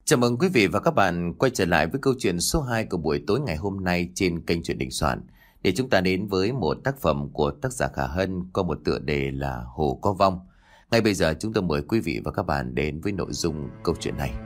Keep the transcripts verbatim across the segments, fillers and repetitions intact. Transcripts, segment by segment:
Chào mừng quý vị và các bạn quay trở lại với câu chuyện số hai của buổi tối ngày hôm nay trên kênh Truyện Đình Soạn. Để chúng ta đến với một tác phẩm của tác giả Khả Hân có một tựa đề là Hồ Có Vong. Ngay bây giờ chúng tôi mời quý vị và các bạn đến với nội dung câu chuyện này.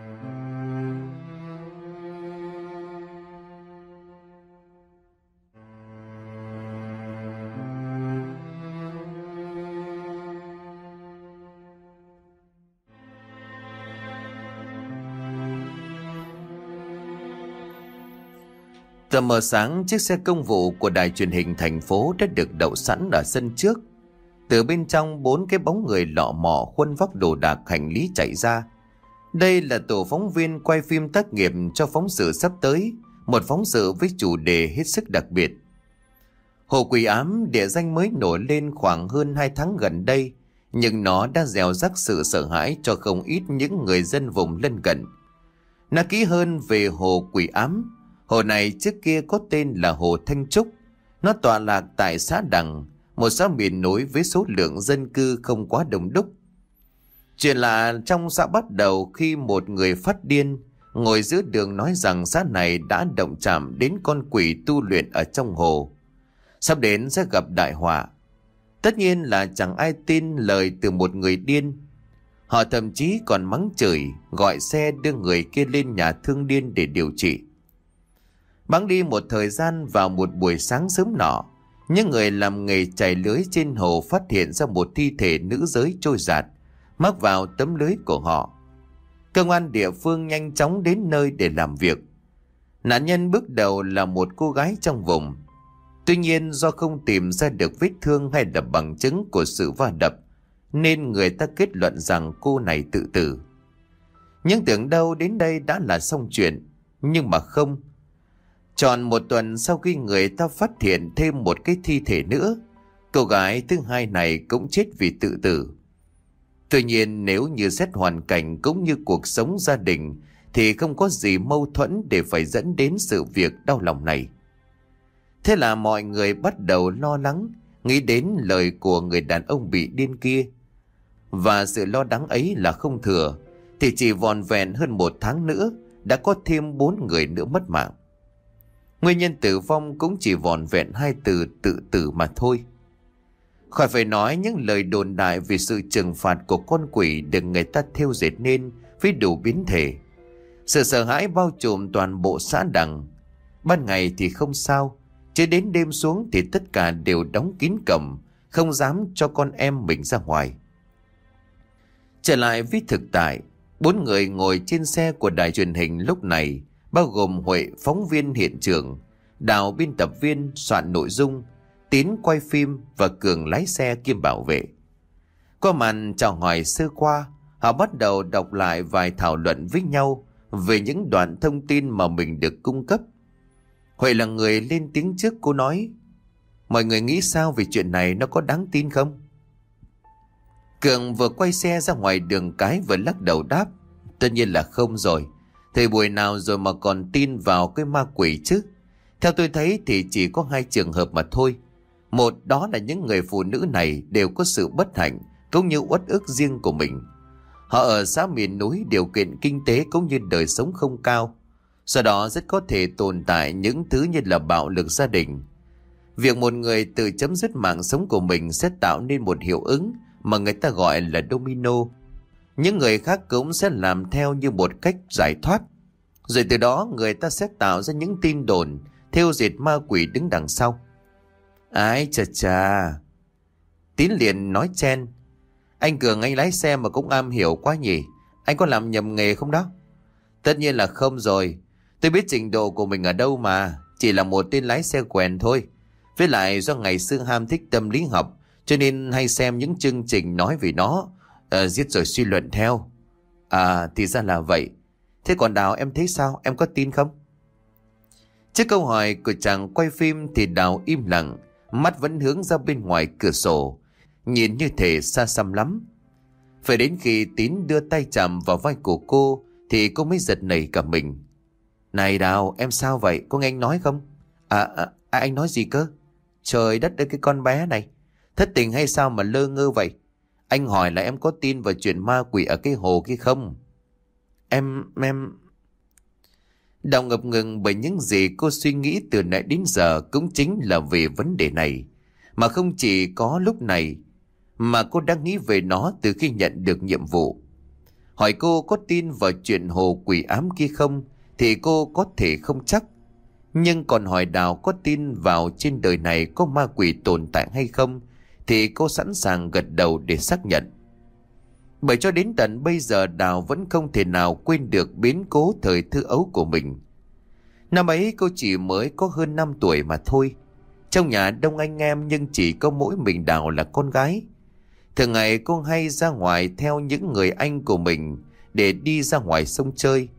Tờ mờ sáng, chiếc xe công vụ của đài truyền hình thành phố đã được đậu sẵn ở sân trước. Từ bên trong, bốn cái bóng người lọ mọ khuân vác đồ đạc hành lý chạy ra. Đây là tổ phóng viên quay phim tác nghiệp cho phóng sự sắp tới, một phóng sự với chủ đề hết sức đặc biệt. Hồ Quỷ Ám, địa danh mới nổi lên khoảng hơn hai tháng gần đây, nhưng nó đã gieo rắc sự sợ hãi cho không ít những người dân vùng lân cận. Nói kỹ hơn về Hồ Quỷ Ám, hồ này trước kia có tên là Hồ Thanh Trúc. Nó tọa lạc tại xã Đằng, một xã miền núi với số lượng dân cư không quá đông đúc. Chuyện lạ trong xã bắt đầu khi một người phát điên ngồi giữa đường nói rằng xã này đã động chạm đến con quỷ tu luyện ở trong hồ, sắp đến sẽ gặp đại họa. Tất nhiên là chẳng ai tin lời từ một người điên. Họ thậm chí còn mắng chửi, gọi xe đưa người kia lên nhà thương điên để điều trị. Bẵng đi một thời gian, vào một buổi sáng sớm nọ, những người làm nghề chài lưới trên hồ phát hiện ra một thi thể nữ giới trôi dạt, mắc vào tấm lưới của họ. Công an địa phương nhanh chóng đến nơi để làm việc. Nạn nhân bước đầu là một cô gái trong vùng. Tuy nhiên do không tìm ra được vết thương hay là bằng chứng của sự va đập, nên người ta kết luận rằng cô này tự tử. Nhưng tưởng đâu đến đây đã là xong chuyện, nhưng mà không. Tròn một tuần sau khi người ta phát hiện thêm một cái thi thể nữa, cô gái thứ hai này cũng chết vì tự tử. Tuy nhiên nếu như xét hoàn cảnh cũng như cuộc sống gia đình thì không có gì mâu thuẫn để phải dẫn đến sự việc đau lòng này. Thế là mọi người bắt đầu lo lắng, nghĩ đến lời của người đàn ông bị điên kia. Và sự lo lắng ấy là không thừa, thì chỉ vòn vẹn hơn một tháng nữa đã có thêm bốn người nữa mất mạng. Nguyên nhân tử vong cũng chỉ vòn vẹn hai từ tự tử mà thôi. Khỏi phải nói những lời đồn đại về sự trừng phạt của con quỷ được người ta thêu dệt nên với đủ biến thể. Sự sợ hãi bao trùm toàn bộ xã Đằng. Ban ngày thì không sao, chứ đến đêm xuống thì tất cả đều đóng kín cổng, không dám cho con em mình ra ngoài. Trở lại với thực tại, bốn người ngồi trên xe của đài truyền hình lúc này bao gồm Huệ, phóng viên hiện trường, Đào, biên tập viên soạn nội dung, Tín quay phim và Cường lái xe kiêm bảo vệ. Qua màn chào hỏi sơ qua, họ bắt đầu đọc lại vài thảo luận với nhau về những đoạn thông tin mà mình được cung cấp. Huệ là người lên tiếng trước, cô nói: mọi người nghĩ sao về chuyện này, nó có đáng tin không? Cường vừa quay xe ra ngoài đường cái vừa lắc đầu đáp: tất nhiên là không rồi. Thời buổi nào rồi mà còn tin vào cái ma quỷ chứ? Theo tôi thấy thì chỉ có hai trường hợp mà thôi. Một, đó là những người phụ nữ này đều có sự bất hạnh cũng như uất ức riêng của mình. Họ ở xã miền núi, điều kiện kinh tế cũng như đời sống không cao, do đó rất có thể tồn tại những thứ như là bạo lực gia đình. Việc một người tự chấm dứt mạng sống của mình sẽ tạo nên một hiệu ứng mà người ta gọi là domino. Những người khác cũng sẽ làm theo như một cách giải thoát. Rồi từ đó người ta sẽ tạo ra những tin đồn thêu dệt ma quỷ đứng đằng sau. Ái chà chà, Tín liền nói chen: anh Cường, anh lái xe mà cũng am hiểu quá nhỉ. Anh có làm nhầm nghề không đó? Tất nhiên là không rồi. Tôi biết trình độ của mình ở đâu mà. Chỉ là một tên lái xe quèn thôi. Với lại do ngày xưa ham thích tâm lý học, cho nên hay xem những chương trình nói về nó, à, giết rồi suy luận theo. À thì ra là vậy. Thế còn Đào, em thấy sao? Em có tin không? Trước câu hỏi của chàng quay phim thì Đào im lặng, mắt vẫn hướng ra bên ngoài cửa sổ, nhìn như thể xa xăm lắm. Phải đến khi Tín đưa tay chạm vào vai của cô thì cô mới giật nảy cả mình. Này Đào, em sao vậy? Có nghe anh nói không? À, à, à anh nói gì cơ? Trời đất ơi, cái con bé này thất tình hay sao mà lơ ngơ vậy? Anh hỏi là em có tin vào chuyện ma quỷ ở cái hồ kia không? Em, em... Đào ngập ngừng bởi những gì cô suy nghĩ từ nãy đến giờ cũng chính là về vấn đề này. Mà không chỉ có lúc này, mà cô đang nghĩ về nó từ khi nhận được nhiệm vụ. Hỏi cô có tin vào chuyện hồ quỷ ám kia không, thì cô có thể không chắc. Nhưng còn hỏi Đào có tin vào trên đời này có ma quỷ tồn tại hay không, thì cô sẵn sàng gật đầu để xác nhận. Bởi cho đến tận bây giờ Đào vẫn không thể nào quên được biến cố thời thơ ấu của mình. Năm ấy cô chỉ mới có hơn năm tuổi mà thôi. Trong nhà đông anh em nhưng chỉ có mỗi mình Đào là con gái. Thường ngày cô hay ra ngoài theo những người anh của mình để đi ra ngoài sông chơi.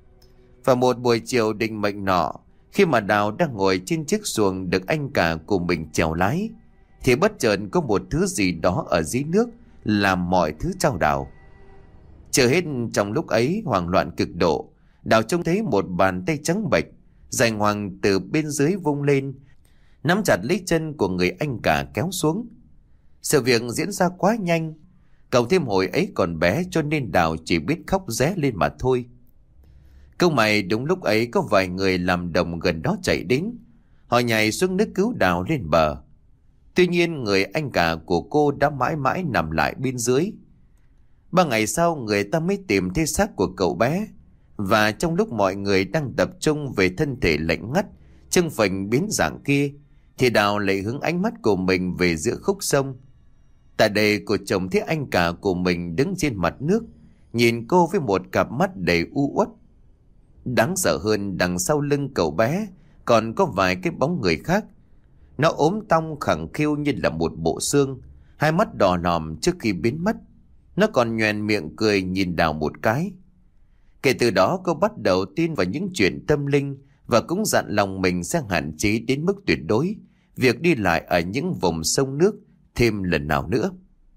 Và một buổi chiều định mệnh nọ, khi mà Đào đang ngồi trên chiếc xuồng được anh cả của mình chèo lái, thì bất chợt có một thứ gì đó ở dưới nước làm mọi thứ chao đảo. Chưa hết, trong lúc ấy hoảng loạn cực độ, Đào trông thấy một bàn tay trắng bệch dài ngoằng từ bên dưới vung lên, nắm chặt lấy chân của người anh cả kéo xuống. Sự việc diễn ra quá nhanh, cậu thêm hồi ấy còn bé cho nên Đào chỉ biết khóc ré lên mà thôi. Câu mày đúng lúc ấy có vài người làm đồng gần đó chạy đến, họ nhảy xuống nước cứu Đào lên bờ. Tuy nhiên người anh cả của cô đã mãi mãi nằm lại bên dưới. Ba ngày sau người ta mới tìm thấy xác của cậu bé. Và trong lúc mọi người đang tập trung về thân thể lạnh ngắt, chân phình biến dạng kia, thì Đào lại hướng ánh mắt của mình về giữa khúc sông. Tại đây cô trông thấy anh cả của mình đứng trên mặt nước, nhìn cô với một cặp mắt đầy u uất. Đáng sợ hơn, đằng sau lưng cậu bé còn có vài cái bóng người khác. Nó ốm tong khẳng khiu như là một bộ xương, hai mắt đỏ lòm trước khi biến mất. Nó còn nhoẻn miệng cười nhìn Đào một cái. Kể từ đó cô bắt đầu tin vào những chuyện tâm linh, và cũng dặn lòng mình sẽ hạn chế đến mức tuyệt đối việc đi lại ở những vùng sông nước thêm lần nào nữa.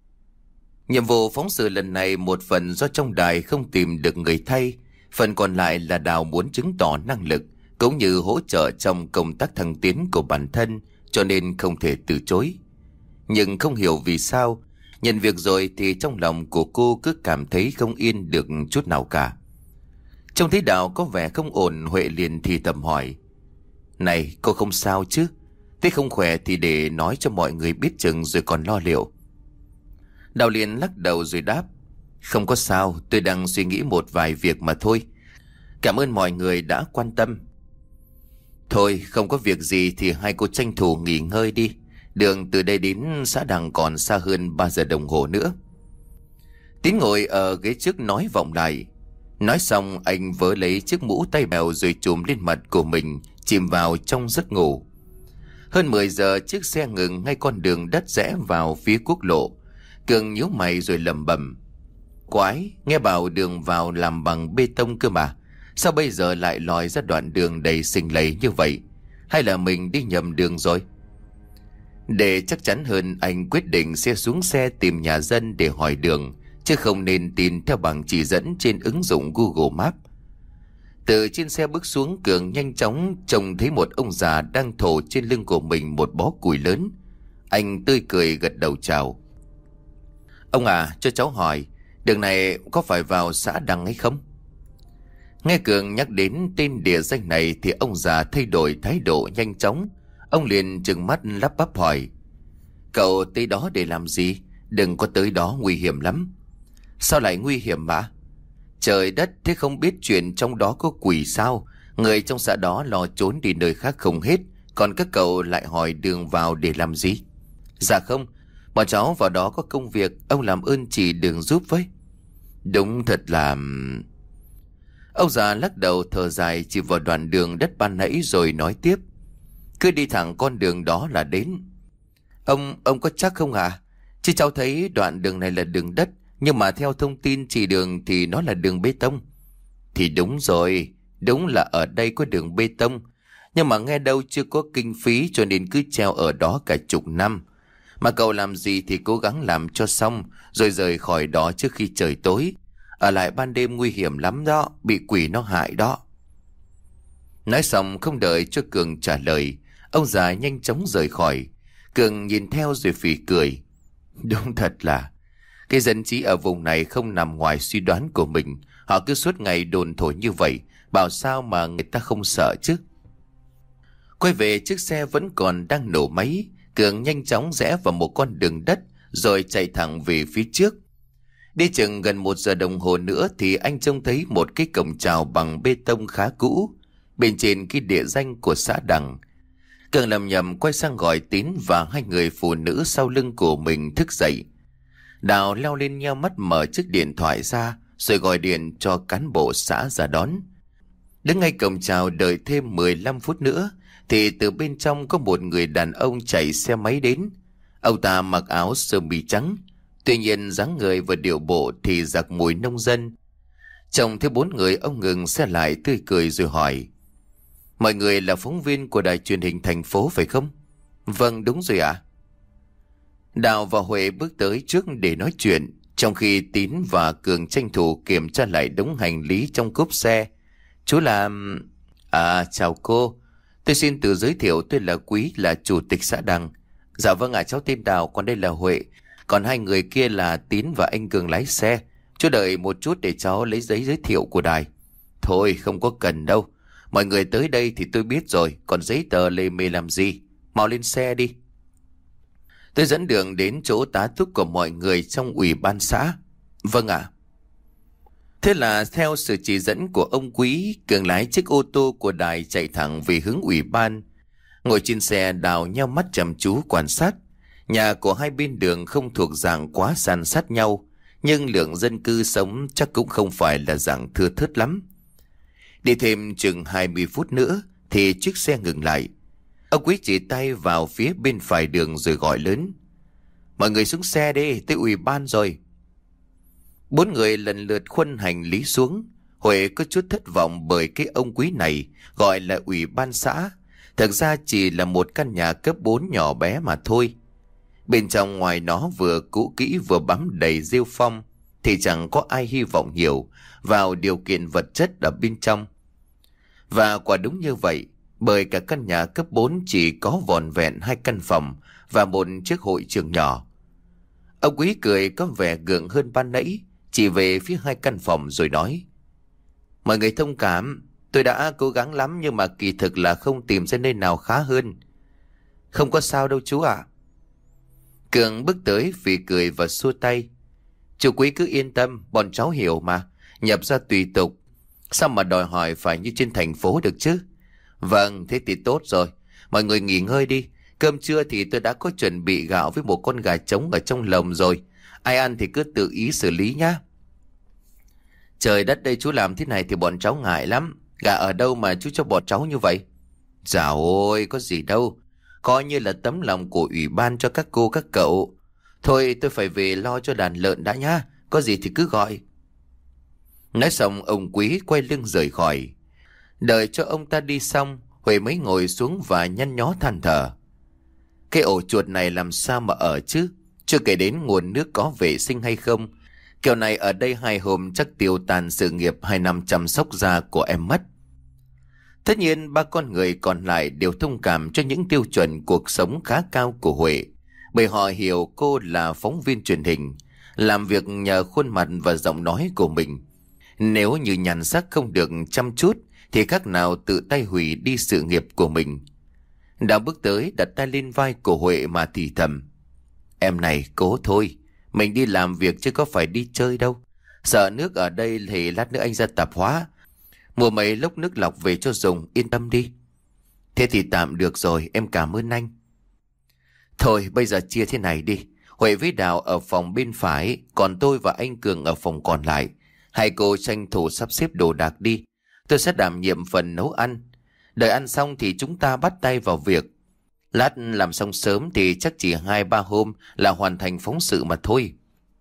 Nhiệm vụ phóng sự lần này một phần do trong đài không tìm được người thay, phần còn lại là Đào muốn chứng tỏ năng lực cũng như hỗ trợ trong công tác thăng tiến của bản thân, cho nên không thể từ chối. Nhưng không hiểu vì sao, nhận việc rồi thì trong lòng của cô cứ cảm thấy không yên được chút nào cả. Trông thấy Đào có vẻ không ổn, Huệ liền thì thầm hỏi: "Này, cô không sao chứ? Thế không khỏe thì để nói cho mọi người biết chừng rồi còn lo liệu." Đào liền lắc đầu rồi đáp: "Không có sao, tôi đang suy nghĩ một vài việc mà thôi. Cảm ơn mọi người đã quan tâm." "Thôi, không có việc gì thì hai cô tranh thủ nghỉ ngơi đi. Đường từ đây đến xã Đằng còn xa hơn ba giờ đồng hồ nữa." Tín ngồi ở ghế trước nói vọng lại. Nói xong anh vớ lấy chiếc mũ tay bèo rồi trùm lên mặt của mình, chìm vào trong giấc ngủ. Hơn mười giờ chiếc xe ngừng ngay con đường đất rẽ vào phía quốc lộ. Cường nhíu mày rồi lẩm bẩm: "Quái, nghe bảo đường vào làm bằng bê tông cơ mà, sao bây giờ lại lòi ra đoạn đường đầy sình lầy như vậy? Hay là mình đi nhầm đường rồi?" Để chắc chắn hơn, anh quyết định sẽ xuống xe tìm nhà dân để hỏi đường, chứ không nên tin theo bảng chỉ dẫn trên ứng dụng Google Maps. Từ trên xe bước xuống, Cường nhanh chóng trông thấy một ông già đang thổ trên lưng của mình một bó củi lớn. Anh tươi cười gật đầu chào: "Ông à, cho cháu hỏi, đường này có phải vào xã Đằng hay không?" Nghe Cường nhắc đến tên địa danh này thì ông già thay đổi thái độ nhanh chóng. Ông liền trừng mắt lắp bắp hỏi: "Cậu tới đó để làm gì? Đừng có tới đó, nguy hiểm lắm." "Sao lại nguy hiểm mà?" "Trời đất, thế không biết chuyện trong đó có quỷ sao? Người trong xã đó lo trốn đi nơi khác không hết, còn các cậu lại hỏi đường vào để làm gì?" "Dạ không, bọn cháu vào đó có công việc, ông làm ơn chỉ đường giúp với." "Đúng thật là..." Ông già lắc đầu thở dài chỉ vào đoạn đường đất ban nãy rồi nói tiếp: "Cứ đi thẳng con đường đó là đến." Ông, ông có chắc không à? Chứ cháu thấy đoạn đường này là đường đất, nhưng mà theo thông tin chỉ đường thì nó là đường bê tông." "Thì đúng rồi, đúng là ở đây có đường bê tông, nhưng mà nghe đâu chưa có kinh phí cho nên cứ treo ở đó cả chục năm. Mà cậu làm gì thì cố gắng làm cho xong rồi rời khỏi đó trước khi trời tối. Ở lại ban đêm nguy hiểm lắm đó, bị quỷ nó hại đó." Nói xong không đợi cho Cường trả lời, ông già nhanh chóng rời khỏi. Cường nhìn theo rồi phì cười: "Đúng thật là cái dân trí ở vùng này không nằm ngoài suy đoán của mình. Họ cứ suốt ngày đồn thổi như vậy, bảo sao mà người ta không sợ chứ. Quay về chiếc xe vẫn còn đang nổ máy, Cường nhanh chóng rẽ vào một con đường đất rồi chạy thẳng về phía trước. Đi chừng gần một giờ đồng hồ nữa thì anh trông thấy một cái cổng chào bằng bê tông khá cũ, bên trên cái địa danh của xã Đằng. Cường lầm nhầm quay sang gọi Tín và hai người phụ nữ sau lưng của mình thức dậy. Đào leo lên nheo mắt mở chiếc điện thoại ra rồi gọi điện cho cán bộ xã ra đón. Đứng ngay cổng chào đợi thêm mười lăm phút nữa thì từ bên trong có một người đàn ông chạy xe máy đến. Ông ta mặc áo sơ mi trắng, tuy nhiên dáng người và điệu bộ thì giặc mùi nông dân. Trông thấy bốn người, ông ngừng xe lại tươi cười rồi hỏi: mọi người là phóng viên của đài truyền hình thành phố phải không? Vâng, đúng rồi ạ. Đào và Huệ bước tới trước để nói chuyện, trong khi Tín và Cường tranh thủ kiểm tra lại đống hành lý trong cốp xe. Chú là... À, chào cô. Tôi xin tự giới thiệu, tôi là Quý, là chủ tịch xã Đằng. Dạ vâng ạ, cháu tên Đào, còn đây là Huệ. Còn hai người kia là Tín và anh Cường lái xe. Chú đợi một chút để cháu lấy giấy giới thiệu của đài. Thôi không có cần đâu, mọi người tới đây thì tôi biết rồi, còn giấy tờ lề mề làm gì. Mau lên xe đi. Tôi dẫn đường đến chỗ tá túc của mọi người trong ủy ban xã. Vâng ạ. Thế là theo sự chỉ dẫn của ông Quý, Cường lái chiếc ô tô của đài chạy thẳng về hướng ủy ban. Ngồi trên xe, Đào nheo mắt chăm chú quan sát. Nhà của hai bên đường không thuộc dạng quá san sát nhau, nhưng lượng dân cư sống chắc cũng không phải là dạng thưa thớt lắm. Đi thêm chừng hai mươi phút nữa thì chiếc xe ngừng lại. Ông Quý chỉ tay vào phía bên phải đường rồi gọi lớn: mọi người xuống xe đi, tới ủy ban rồi. Bốn người lần lượt khuân hành lý xuống. Huệ có chút thất vọng bởi cái ông Quý này gọi là ủy ban xã, thực ra chỉ là một căn nhà cấp bốn nhỏ bé mà thôi. Bên trong ngoài nó vừa cũ kỹ vừa bám đầy rêu phong, thì chẳng có ai hy vọng nhiều vào điều kiện vật chất ở bên trong. Và quả đúng như vậy, bởi cả căn nhà cấp bốn chỉ có vỏn vẹn hai căn phòng và một chiếc hội trường nhỏ. Ông Quý cười có vẻ gượng hơn ban nãy, chỉ về phía hai căn phòng rồi nói: mọi người thông cảm, tôi đã cố gắng lắm nhưng mà kỳ thực là không tìm ra nơi nào khá hơn. Không có sao đâu chú ạ. Cường bước tới vì cười và xua tay: chú Quý cứ yên tâm, bọn cháu hiểu mà, nhập ra tùy tục, sao mà đòi hỏi phải như trên thành phố được chứ. Vâng, thế thì tốt rồi, mọi người nghỉ ngơi đi. Cơm trưa thì tôi đã có chuẩn bị gạo với một con gà trống ở trong lồng rồi, ai ăn thì cứ tự ý xử lý nhá. Trời đất, đây chú làm thế này thì bọn cháu ngại lắm. Gà ở đâu mà chú cho bọn cháu như vậy? Dạ ôi, có gì đâu, coi như là tấm lòng của ủy ban cho các cô các cậu. Thôi tôi phải về lo cho đàn lợn đã nhá, có gì thì cứ gọi. Nói xong ông Quý quay lưng rời khỏi. Đợi cho ông ta đi xong, Huệ mới ngồi xuống và nhăn nhó than thở: cái ổ chuột này làm sao mà ở chứ, chưa kể đến nguồn nước có vệ sinh hay không. Kiểu này ở đây hai hôm chắc tiêu tàn sự nghiệp hai năm chăm sóc da của em mất. Tất nhiên ba con người còn lại đều thông cảm cho những tiêu chuẩn cuộc sống khá cao của Huệ, bởi họ hiểu cô là phóng viên truyền hình, làm việc nhờ khuôn mặt và giọng nói của mình. Nếu như nhan sắc không được chăm chút thì khác nào tự tay hủy đi sự nghiệp của mình. Đã bước tới đặt tay lên vai của Huệ mà thì thầm: em này cố thôi, mình đi làm việc chứ có phải đi chơi đâu. Sợ nước ở đây thì lát nữa anh ra tạp hóa mua mấy lốc nước lọc về cho dùng, yên tâm đi. Thế thì tạm được rồi, em cảm ơn anh. Thôi bây giờ chia thế này đi, Huệ với Đào ở phòng bên phải, còn tôi và anh Cường ở phòng còn lại. Hai cô tranh thủ sắp xếp đồ đạc đi, tôi sẽ đảm nhiệm phần nấu ăn. Đợi ăn xong thì chúng ta bắt tay vào việc. Lát làm xong sớm thì chắc chỉ hai ba hôm là hoàn thành phóng sự mà thôi.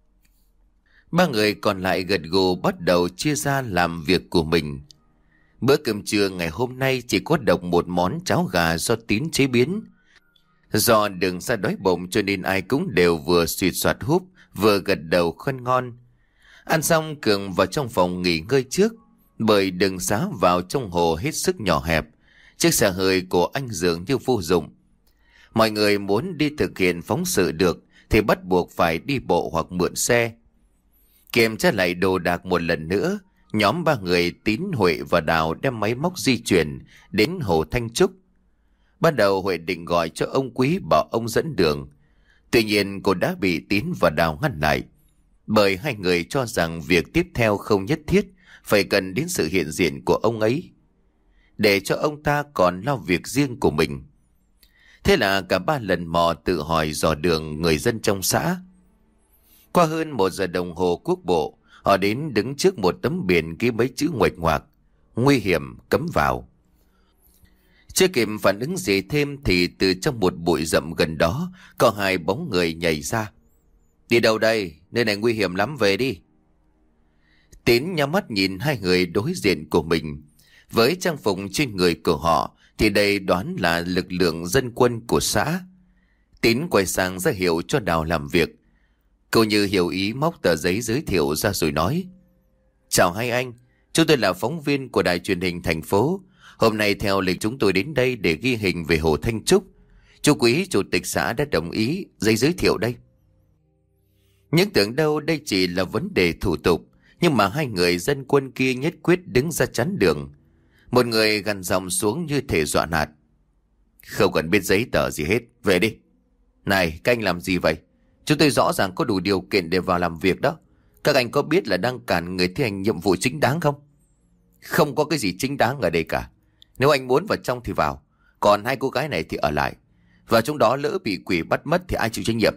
Ba người còn lại gật gù bắt đầu chia ra làm việc của mình. Bữa cơm trưa ngày hôm nay chỉ có độc một món cháo gà do Tín chế biến. Do đường xa đói bụng cho nên ai cũng đều vừa suýt soạt húp vừa gật đầu khen ngon. Ăn xong Cường vào trong phòng nghỉ ngơi trước, bởi đường xá vào trong hồ hết sức nhỏ hẹp, chiếc xe hơi của anh dường như vô dụng. Mọi người muốn đi thực hiện phóng sự được thì bắt buộc phải đi bộ hoặc mượn xe. Kiểm tra lại đồ đạc một lần nữa, nhóm ba người Tín, Huệ và Đào đem máy móc di chuyển đến hồ Thanh Trúc. Ban đầu Huệ định gọi cho ông Quý bảo ông dẫn đường. Tuy nhiên cô đã bị Tín và Đào ngăn lại, bởi hai người cho rằng việc tiếp theo không nhất thiết phải cần đến sự hiện diện của ông ấy, để cho ông ta còn lo việc riêng của mình. Thế là cả ba lần mò tự hỏi dò đường người dân trong xã. Qua hơn một giờ đồng hồ quốc bộ, họ đến đứng trước một tấm biển ghi mấy chữ nguệch ngoạc: nguy hiểm, cấm vào. Chưa kịp phản ứng gì thêm thì từ trong một bụi rậm gần đó có hai bóng người nhảy ra. Đi đâu đây? Nơi này nguy hiểm lắm, về đi. Tín nhắm mắt nhìn hai người đối diện của mình. Với trang phục trên người của họ thì đây đoán là lực lượng dân quân của xã. Tín quay sang ra hiệu cho Đào làm việc. Cô Như hiểu ý, móc tờ giấy giới thiệu ra rồi nói: Chào hai anh, chúng tôi là phóng viên của đài truyền hình thành phố. Hôm nay theo lịch chúng tôi đến đây để ghi hình về hồ Thanh Trúc. Chú Quý, chủ tịch xã đã đồng ý, giấy giới thiệu đây. Nhưng tưởng đâu đây chỉ là vấn đề thủ tục, nhưng mà hai người dân quân kia nhất quyết đứng ra chắn đường. Một người gằn giọng xuống như thể dọa nạt: Không cần biết giấy tờ gì hết, về đi. Này, các anh làm gì vậy? Chúng tôi rõ ràng có đủ điều kiện để vào làm việc đó. Các anh có biết là đang cản người thi hành nhiệm vụ chính đáng không? Không có cái gì chính đáng ở đây cả. Nếu anh muốn vào trong thì vào, còn hai cô gái này thì ở lại. Và trong đó lỡ bị quỷ bắt mất thì ai chịu trách nhiệm?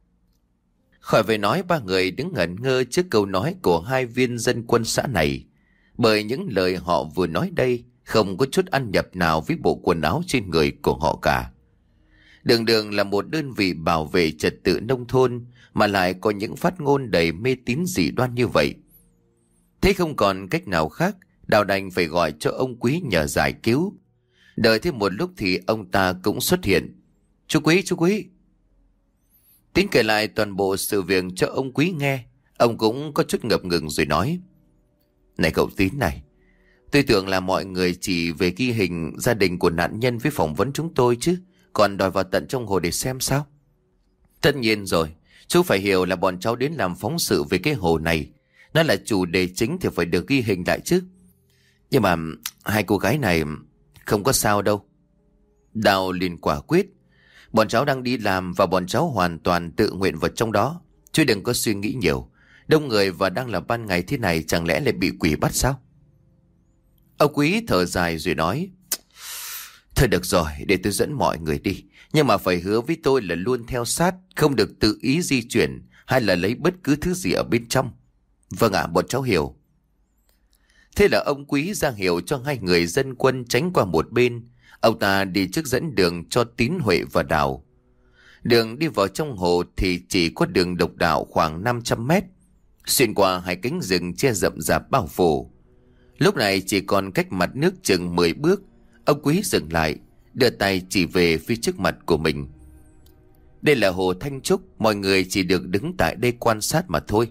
Khỏi phải nói, ba người đứng ngẩn ngơ trước câu nói của hai viên dân quân xã này, bởi những lời họ vừa nói đây không có chút ăn nhập nào với bộ quần áo trên người của họ cả. Đường đường là một đơn vị bảo vệ trật tự nông thôn mà lại có những phát ngôn đầy mê tín dị đoan như vậy. Thế không còn cách nào khác, Đào đành phải gọi cho ông Quý nhờ giải cứu. Đợi thêm một lúc thì ông ta cũng xuất hiện. Chú Quý, chú Quý. Tín kể lại toàn bộ sự việc cho ông Quý nghe. Ông cũng có chút ngập ngừng rồi nói: Này cậu Tín này, tôi tưởng là mọi người chỉ về ghi hình gia đình của nạn nhân với phỏng vấn chúng tôi chứ, còn đòi vào tận trong hồ để xem sao? Tất nhiên rồi, chú phải hiểu là bọn cháu đến làm phóng sự về cái hồ này. Nó là chủ đề chính thì phải được ghi hình lại chứ. Nhưng mà hai cô gái này không có sao đâu. Đào liền quả quyết: Bọn cháu đang đi làm và bọn cháu hoàn toàn tự nguyện vào trong đó. Chứ đừng có suy nghĩ nhiều. Đông người và đang là ban ngày thế này, chẳng lẽ lại bị quỷ bắt sao? Ông Quý thở dài rồi nói: Thôi được rồi, để tôi dẫn mọi người đi. Nhưng mà phải hứa với tôi là luôn theo sát, không được tự ý di chuyển hay là lấy bất cứ thứ gì ở bên trong. Vâng ạ, bọn cháu hiểu. Thế là ông Quý ra hiệu cho hai người dân quân tránh qua một bên. Ông ta đi trước dẫn đường cho Tín, Huệ và Đào. Đường đi vào trong hồ thì chỉ có đường độc đạo khoảng năm trăm mét, xuyên qua hai cánh rừng che rậm rạp bao phủ. Lúc này chỉ còn cách mặt nước chừng mười bước. Ông Quý dừng lại, đưa tay chỉ về phía trước mặt của mình. Đây là hồ Thanh Trúc, mọi người chỉ được đứng tại đây quan sát mà thôi.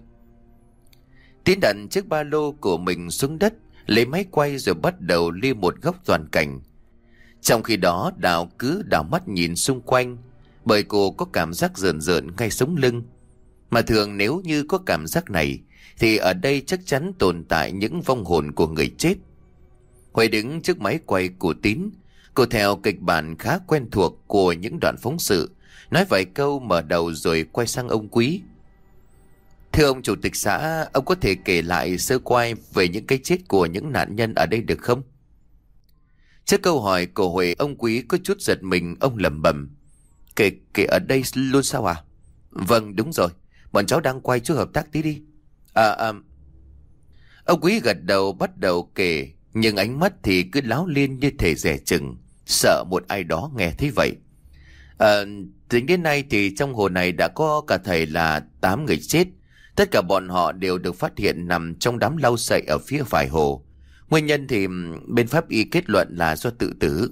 Tín đặt chiếc ba lô của mình xuống đất, lấy máy quay rồi bắt đầu lia một góc toàn cảnh. Trong khi đó Đào cứ đảo mắt nhìn xung quanh, bởi cô có cảm giác rợn rợn ngay sống lưng. Mà thường nếu như có cảm giác này thì ở đây chắc chắn tồn tại những vong hồn của người chết. Huệ đứng trước máy quay của Tín. Cô theo kịch bản khá quen thuộc của những đoạn phóng sự, nói vài câu mở đầu rồi quay sang ông Quý. Thưa ông chủ tịch xã, ông có thể kể lại sơ qua về những cái chết của những nạn nhân ở đây được không? Trước câu hỏi của Huệ, ông Quý có chút giật mình, ông lẩm bẩm: Kể, kể ở đây luôn sao à? Vâng, đúng rồi, bọn cháu đang quay, chú hợp tác tí đi. À, à. Ông Quý gật đầu bắt đầu kể, nhưng ánh mắt thì cứ láo liên như thể dè chừng, sợ một ai đó nghe thấy vậy. À, tính đến nay thì trong hồ này đã có cả thầy là tám người chết. Tất cả bọn họ đều được phát hiện nằm trong đám lau sậy ở phía phải hồ. Nguyên nhân thì bên pháp y kết luận là do tự tử.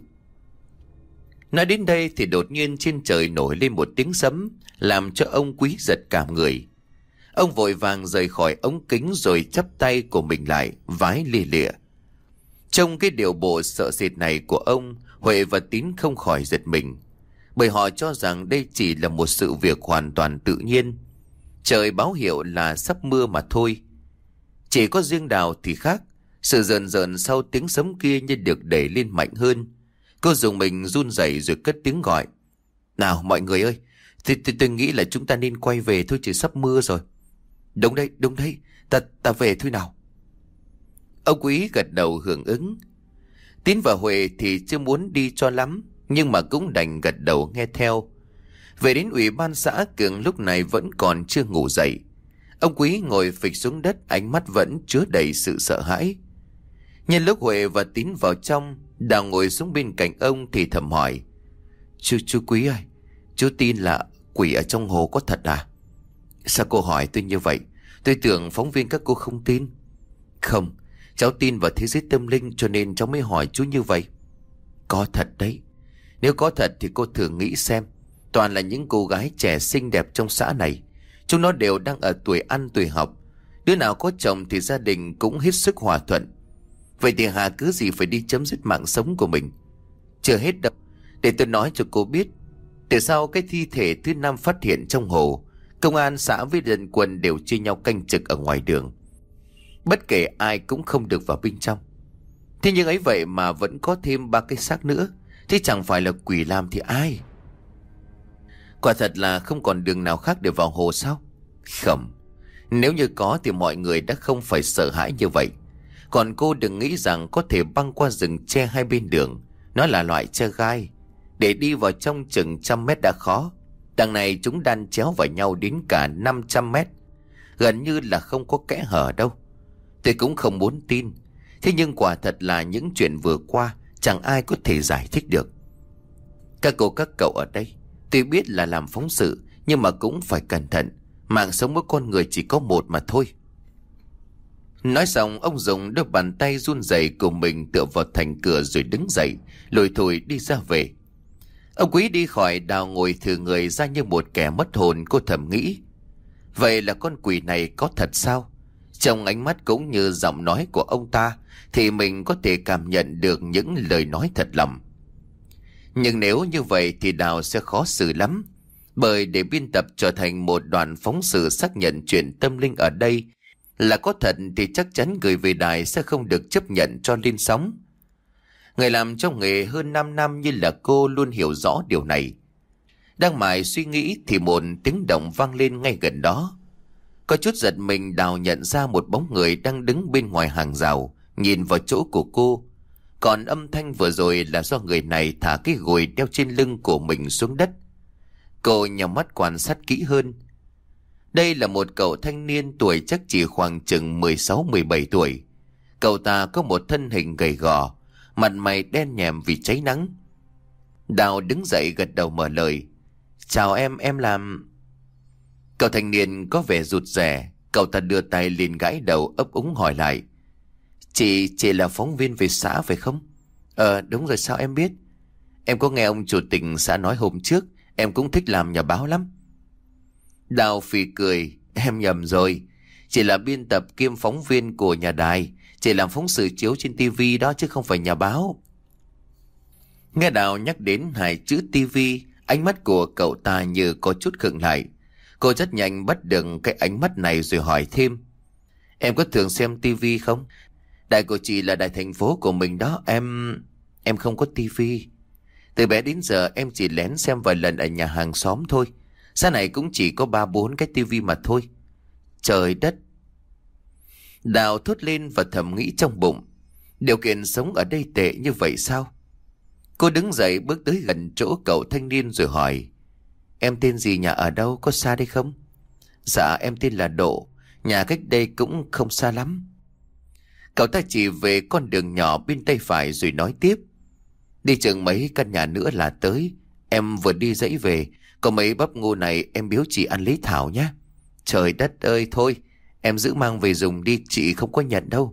Nói đến đây thì đột nhiên trên trời nổi lên một tiếng sấm, làm cho ông Quý giật cả người. Ông vội vàng rời khỏi ống kính rồi chắp tay của mình lại, vái lia lịa. Trong cái điệu bộ sợ sệt này của ông, Huệ và Tín không khỏi giật mình, bởi họ cho rằng đây chỉ là một sự việc hoàn toàn tự nhiên. Trời báo hiệu là sắp mưa mà thôi. Chỉ có riêng Đào thì khác. Sự rờn rợn sau tiếng sấm kia như được đẩy lên mạnh hơn. Cô dùng mình run rẩy rồi cất tiếng gọi. Nào mọi người ơi, thì, thì tôi nghĩ là chúng ta nên quay về thôi, chứ sắp mưa rồi. Đúng đấy, đúng đấy, ta, ta về thôi nào. Ông Quý gật đầu hưởng ứng. Tín và Huệ thì chưa muốn đi cho lắm, nhưng mà cũng đành gật đầu nghe theo. Về đến ủy ban xã, Cường lúc này vẫn còn chưa ngủ dậy. Ông Quý ngồi phịch xuống đất, ánh mắt vẫn chứa đầy sự sợ hãi. Nhân lúc Huệ và Tín vào trong, Đào ngồi xuống bên cạnh ông thì thầm hỏi. Chú, chú Quý ơi, chú tin là quỷ ở trong hồ có thật à? Sao cô hỏi tôi như vậy? Tôi tưởng phóng viên các cô không tin. Không, cháu tin vào thế giới tâm linh cho nên cháu mới hỏi chú như vậy. Có thật đấy. Nếu có thật thì cô thử nghĩ xem. Toàn là những cô gái trẻ xinh đẹp trong xã này. Chúng nó đều đang ở tuổi ăn tuổi học. Đứa nào có chồng thì gia đình cũng hết sức hòa thuận. Vậy thì Hà cứ gì phải đi chấm dứt mạng sống của mình? Chưa hết đâu. Để tôi nói cho cô biết. Từ sau cái thi thể thứ năm phát hiện trong hồ, công an xã với dân quân đều chia nhau canh trực ở ngoài đường. Bất kể ai cũng không được vào bên trong. Thế nhưng ấy vậy mà vẫn có thêm ba cái xác nữa. Thế chẳng phải là quỷ làm thì ai? Quả thật là không còn đường nào khác để vào hồ sao? Không. Nếu như có thì mọi người đã không phải sợ hãi như vậy. Còn cô đừng nghĩ rằng có thể băng qua rừng tre hai bên đường. Nó là loại tre gai. Để đi vào trong chừng trăm mét đã khó. Đằng này chúng đan chéo vào nhau đến cả năm trăm mét. Gần như là không có kẽ hở đâu. Tôi cũng không muốn tin. Thế nhưng quả thật là những chuyện vừa qua chẳng ai có thể giải thích được. Các cô các cậu ở đây, tôi biết là làm phóng sự, nhưng mà cũng phải cẩn thận. Mạng sống mỗi con người chỉ có một mà thôi. Nói xong, ông dùng đôi bàn tay run rẩy của mình tựa vào thành cửa rồi đứng dậy, lủi thủi đi ra về. Ông Quý đi khỏi, Đào ngồi thừ người ra như một kẻ mất hồn. Cô thầm nghĩ, vậy là con quỷ này có thật sao? Trong ánh mắt cũng như giọng nói của ông ta thì mình có thể cảm nhận được những lời nói thật lòng. Nhưng nếu như vậy thì Đào sẽ khó xử lắm. Bởi để biên tập trở thành một đoạn phóng sự xác nhận chuyện tâm linh ở đây là có thật thì chắc chắn gửi về đài sẽ không được chấp nhận cho lên sóng. Người làm trong nghề hơn năm năm như là cô luôn hiểu rõ điều này. Đang mải suy nghĩ thì một tiếng động vang lên ngay gần đó. Có chút giật mình, Đào nhận ra một bóng người đang đứng bên ngoài hàng rào, nhìn vào chỗ của cô. Còn âm thanh vừa rồi là do người này thả cái gùi đeo trên lưng của mình xuống đất. Cô nhắm mắt quan sát kỹ hơn. Đây là một cậu thanh niên tuổi chắc chỉ khoảng chừng mười sáu mười bảy tuổi. Cậu ta có một thân hình gầy gò, mặt mày đen nhèm vì cháy nắng. Đào đứng dậy gật đầu mở lời. Chào em, em làm... Cậu thanh niên có vẻ rụt rè. Cậu ta đưa tay lên gãi đầu ấp úng hỏi lại. Chị, chị là phóng viên về xã phải không? Ờ đúng rồi, sao em biết? Em có nghe ông chủ tịch xã nói hôm trước. Em cũng thích làm nhà báo lắm. Đào phì cười. Em nhầm rồi. Chị là biên tập kiêm phóng viên của nhà đài. Chị làm phóng sự chiếu trên tivi đó chứ không phải nhà báo. Nghe Đào nhắc đến hai chữ tivi, ánh mắt của cậu ta như có chút khựng lại. Cô rất nhanh bắt được cái ánh mắt này rồi hỏi thêm. Em có thường xem tivi không? Đài của chị là đài thành phố của mình đó. Em... Em không có tivi. Từ bé đến giờ em chỉ lén xem vài lần ở nhà hàng xóm thôi. Xã này cũng chỉ có ba bốn cái tivi mà thôi. Trời đất! Đào thốt lên và thầm nghĩ trong bụng. Điều kiện sống ở đây tệ như vậy sao? Cô đứng dậy bước tới gần chỗ cậu thanh niên rồi hỏi. Em tên gì, nhà ở đâu, có xa đây không? Dạ em tên là Độ. Nhà cách đây cũng không xa lắm. Cậu ta chỉ về con đường nhỏ bên tay phải rồi nói tiếp. Đi chừng mấy căn nhà nữa là tới. Em vừa đi dãy về. Có mấy bắp ngô này em biếu chị ăn lấy thảo nhé. Trời đất ơi, thôi em giữ mang về dùng đi, chị không có nhận đâu.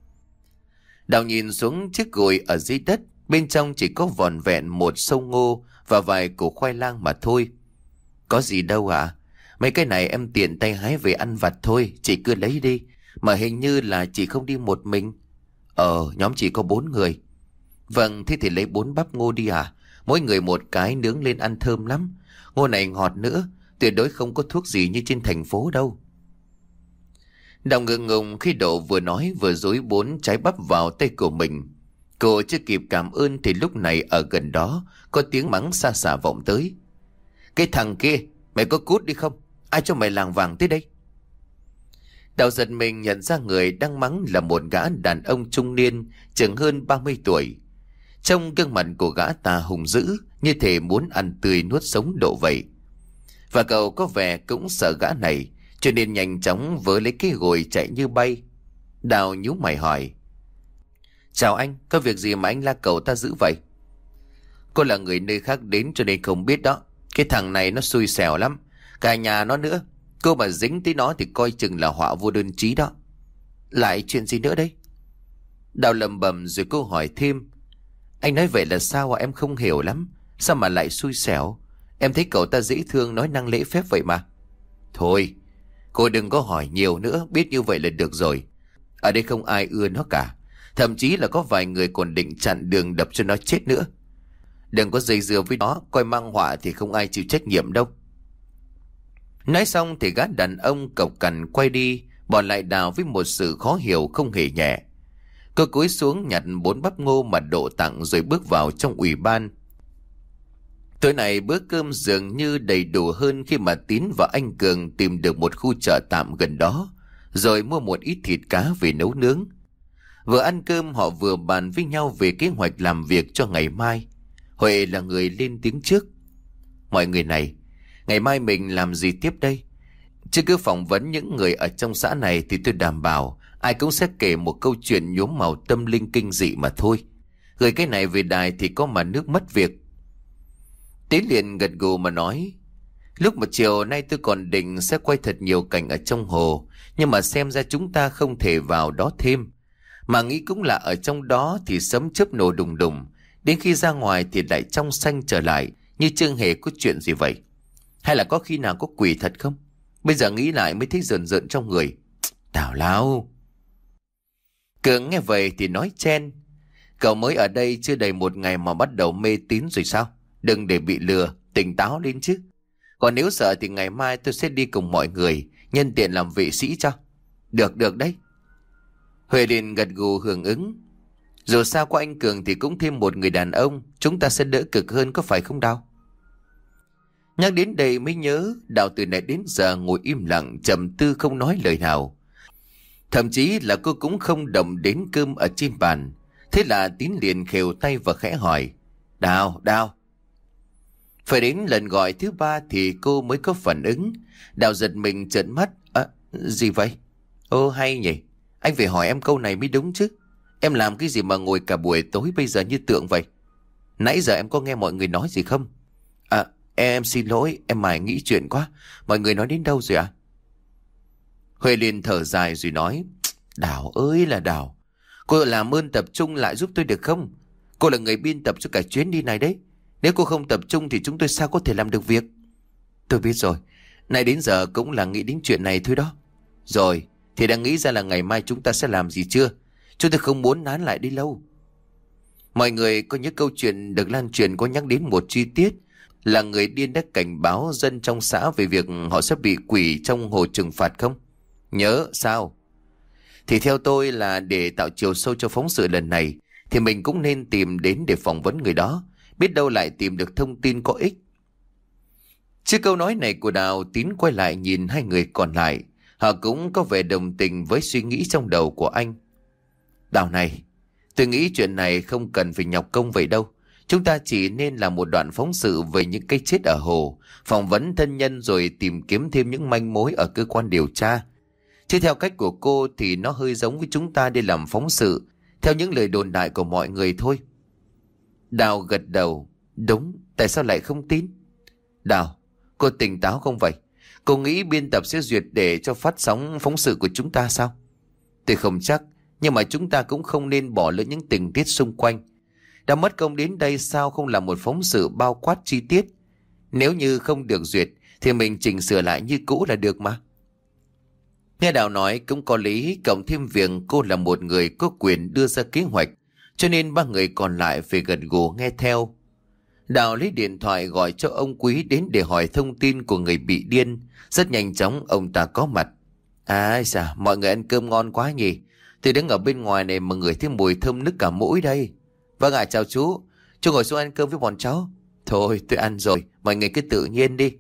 Đào nhìn xuống chiếc gùi ở dưới đất. Bên trong chỉ có vỏn vẹn một sâu ngô và vài củ khoai lang mà thôi. Có gì đâu ạ. Mấy cái này em tiện tay hái về ăn vặt thôi, chị cứ lấy đi. Mà hình như là chị không đi một mình. Ờ, nhóm chị có bốn người. Vâng, thế thì lấy bốn bắp ngô đi à. Mỗi người một cái, nướng lên ăn thơm lắm. Ngô này ngọt nữa, tuyệt đối không có thuốc gì như trên thành phố đâu. Đào ngượng ngùng khi Độ vừa nói vừa dối bốn trái bắp vào tay của mình. Cô chưa kịp cảm ơn thì lúc này ở gần đó có tiếng mắng xa xả vọng tới. Cái thằng kia, mày có cút đi không? Ai cho mày làng vàng tới đây? Đào giật mình nhận ra người đang mắng là một gã đàn ông trung niên, chừng hơn ba mươi tuổi. Trong gương mặt của gã ta hùng dữ, như thể muốn ăn tươi nuốt sống Độ vậy. Và cậu có vẻ cũng sợ gã này, cho nên nhanh chóng vớ lấy cái gồi chạy như bay. Đào nhíu mày hỏi. Chào anh, có việc gì mà anh la cậu ta dữ vậy? Cô là người nơi khác đến cho nên không biết đó. Cái thằng này nó xui xẻo lắm, cả nhà nó nữa. Cô mà dính tới nó thì coi chừng là họa vô đơn chí đó. Lại chuyện gì nữa đây? Đào lầm bầm rồi cô hỏi thêm. Anh nói vậy là sao à? Em không hiểu lắm. Sao mà lại xui xẻo? Em thấy cậu ta dễ thương, nói năng lễ phép vậy mà. Thôi, cô đừng có hỏi nhiều nữa, biết như vậy là được rồi. Ở đây không ai ưa nó cả. Thậm chí là có vài người còn định chặn đường đập cho nó chết nữa. Đừng có dây dưa với nó, coi mang họa thì không ai chịu trách nhiệm đâu. Nói xong thì gã đàn ông cộc cằn quay đi, bỏ lại Đào với một sự khó hiểu không hề nhẹ. Cô cúi xuống nhặt bốn bắp ngô mà Độ tặng rồi bước vào trong ủy ban. Tối nay bữa cơm dường như đầy đủ hơn khi mà Tín và anh Cường tìm được một khu chợ tạm gần đó, rồi mua một ít thịt cá về nấu nướng. Vừa ăn cơm họ vừa bàn với nhau về kế hoạch làm việc cho ngày mai. Huệ là người lên tiếng trước. Mọi người này, ngày mai mình làm gì tiếp đây? Chứ cứ phỏng vấn những người ở trong xã này thì tôi đảm bảo ai cũng sẽ kể một câu chuyện nhuốm màu tâm linh kinh dị mà thôi. Gửi cái này về đài thì có mà nước mất việc. Tiến liền gật gù mà nói. Lúc mà chiều nay tôi còn định sẽ quay thật nhiều cảnh ở trong hồ, nhưng mà xem ra chúng ta không thể vào đó thêm. Mà nghĩ cũng là ở trong đó thì sấm chớp nổ đùng đùng, đến khi ra ngoài thì lại trong xanh trở lại, như chưa hề có chuyện gì vậy. Hay là có khi nào có quỷ thật không? Bây giờ nghĩ lại mới thấy rợn rợn trong người. Tào lao. Cường nghe vậy thì nói chen. Cậu mới ở đây chưa đầy một ngày mà bắt đầu mê tín rồi sao? Đừng để bị lừa, tỉnh táo lên chứ. Còn nếu sợ thì ngày mai tôi sẽ đi cùng mọi người, nhân tiện làm vệ sĩ cho. Được được đấy. Huệ liền gật gù hưởng ứng. Dù sao có anh Cường thì cũng thêm một người đàn ông, chúng ta sẽ đỡ cực hơn, có phải không Đào? Nhắc đến đây mới nhớ Đào từ nãy đến giờ ngồi im lặng trầm tư không nói lời nào. Thậm chí là cô cũng không động đến cơm ở trên bàn. Thế là Tín liền khều tay và khẽ hỏi. Đào, Đào. Phải đến lần gọi thứ ba thì cô mới có phản ứng. Đào giật mình trợn mắt. À, gì vậy? Ô hay nhỉ. Anh phải hỏi em câu này mới đúng chứ. Em làm cái gì mà ngồi cả buổi tối bây giờ như tượng vậy? Nãy giờ em có nghe mọi người nói gì không? À, em xin lỗi, em mải nghĩ chuyện quá. Mọi người nói đến đâu rồi ạ? À? Huệ liền thở dài rồi nói. Đào ơi là Đào, cô làm ơn tập trung lại giúp tôi được không? Cô là người biên tập cho cả chuyến đi này đấy. Nếu cô không tập trung thì chúng tôi sao có thể làm được việc? Tôi biết rồi. Nay đến giờ cũng là nghĩ đến chuyện này thôi đó. Rồi, thì đã nghĩ ra là ngày mai chúng ta sẽ làm gì chưa? Chúng tôi không muốn nán lại đi lâu. Mọi người có nhớ câu chuyện được lan truyền có nhắc đến một chi tiết là người điên đã cảnh báo dân trong xã về việc họ sẽ bị quỷ trong hồ trừng phạt không? Nhớ sao? Thì theo tôi là để tạo chiều sâu cho phóng sự lần này thì mình cũng nên tìm đến để phỏng vấn người đó. Biết đâu lại tìm được thông tin có ích. Trước câu nói này của Đào, Tín quay lại nhìn hai người còn lại. Họ cũng có vẻ đồng tình với suy nghĩ trong đầu của anh. Đào này, tôi nghĩ chuyện này không cần phải nhọc công vậy đâu. Chúng ta chỉ nên làm một đoạn phóng sự về những cái chết ở hồ, phỏng vấn thân nhân rồi tìm kiếm thêm những manh mối ở cơ quan điều tra. Chứ theo cách của cô thì nó hơi giống với chúng ta đi làm phóng sự theo những lời đồn đại của mọi người thôi. Đào gật đầu. Đúng, tại sao lại không tin? Đào, cô tỉnh táo không vậy? Cô nghĩ biên tập sẽ duyệt để cho phát sóng phóng sự của chúng ta sao? Tôi không chắc, nhưng mà chúng ta cũng không nên bỏ lỡ những tình tiết xung quanh. Đã mất công đến đây sao không làm một phóng sự bao quát chi tiết? Nếu như không được duyệt thì mình chỉnh sửa lại như cũ là được mà. Nghe Đào nói cũng có lý, cộng thêm việc cô là một người có quyền đưa ra kế hoạch, cho nên ba người còn lại phải gật gù nghe theo. Đào lấy điện thoại gọi cho ông Quý đến để hỏi thông tin của người bị điên. Rất nhanh chóng ông ta có mặt. À sao, mọi người ăn cơm ngon quá nhỉ. Tôi đứng ở bên ngoài này mà ngửi thấy mùi thơm nức cả mũi đây. Vâng ạ, chào chú. Chú ngồi xuống ăn cơm với bọn cháu. Thôi tôi ăn rồi, mọi người cứ tự nhiên đi.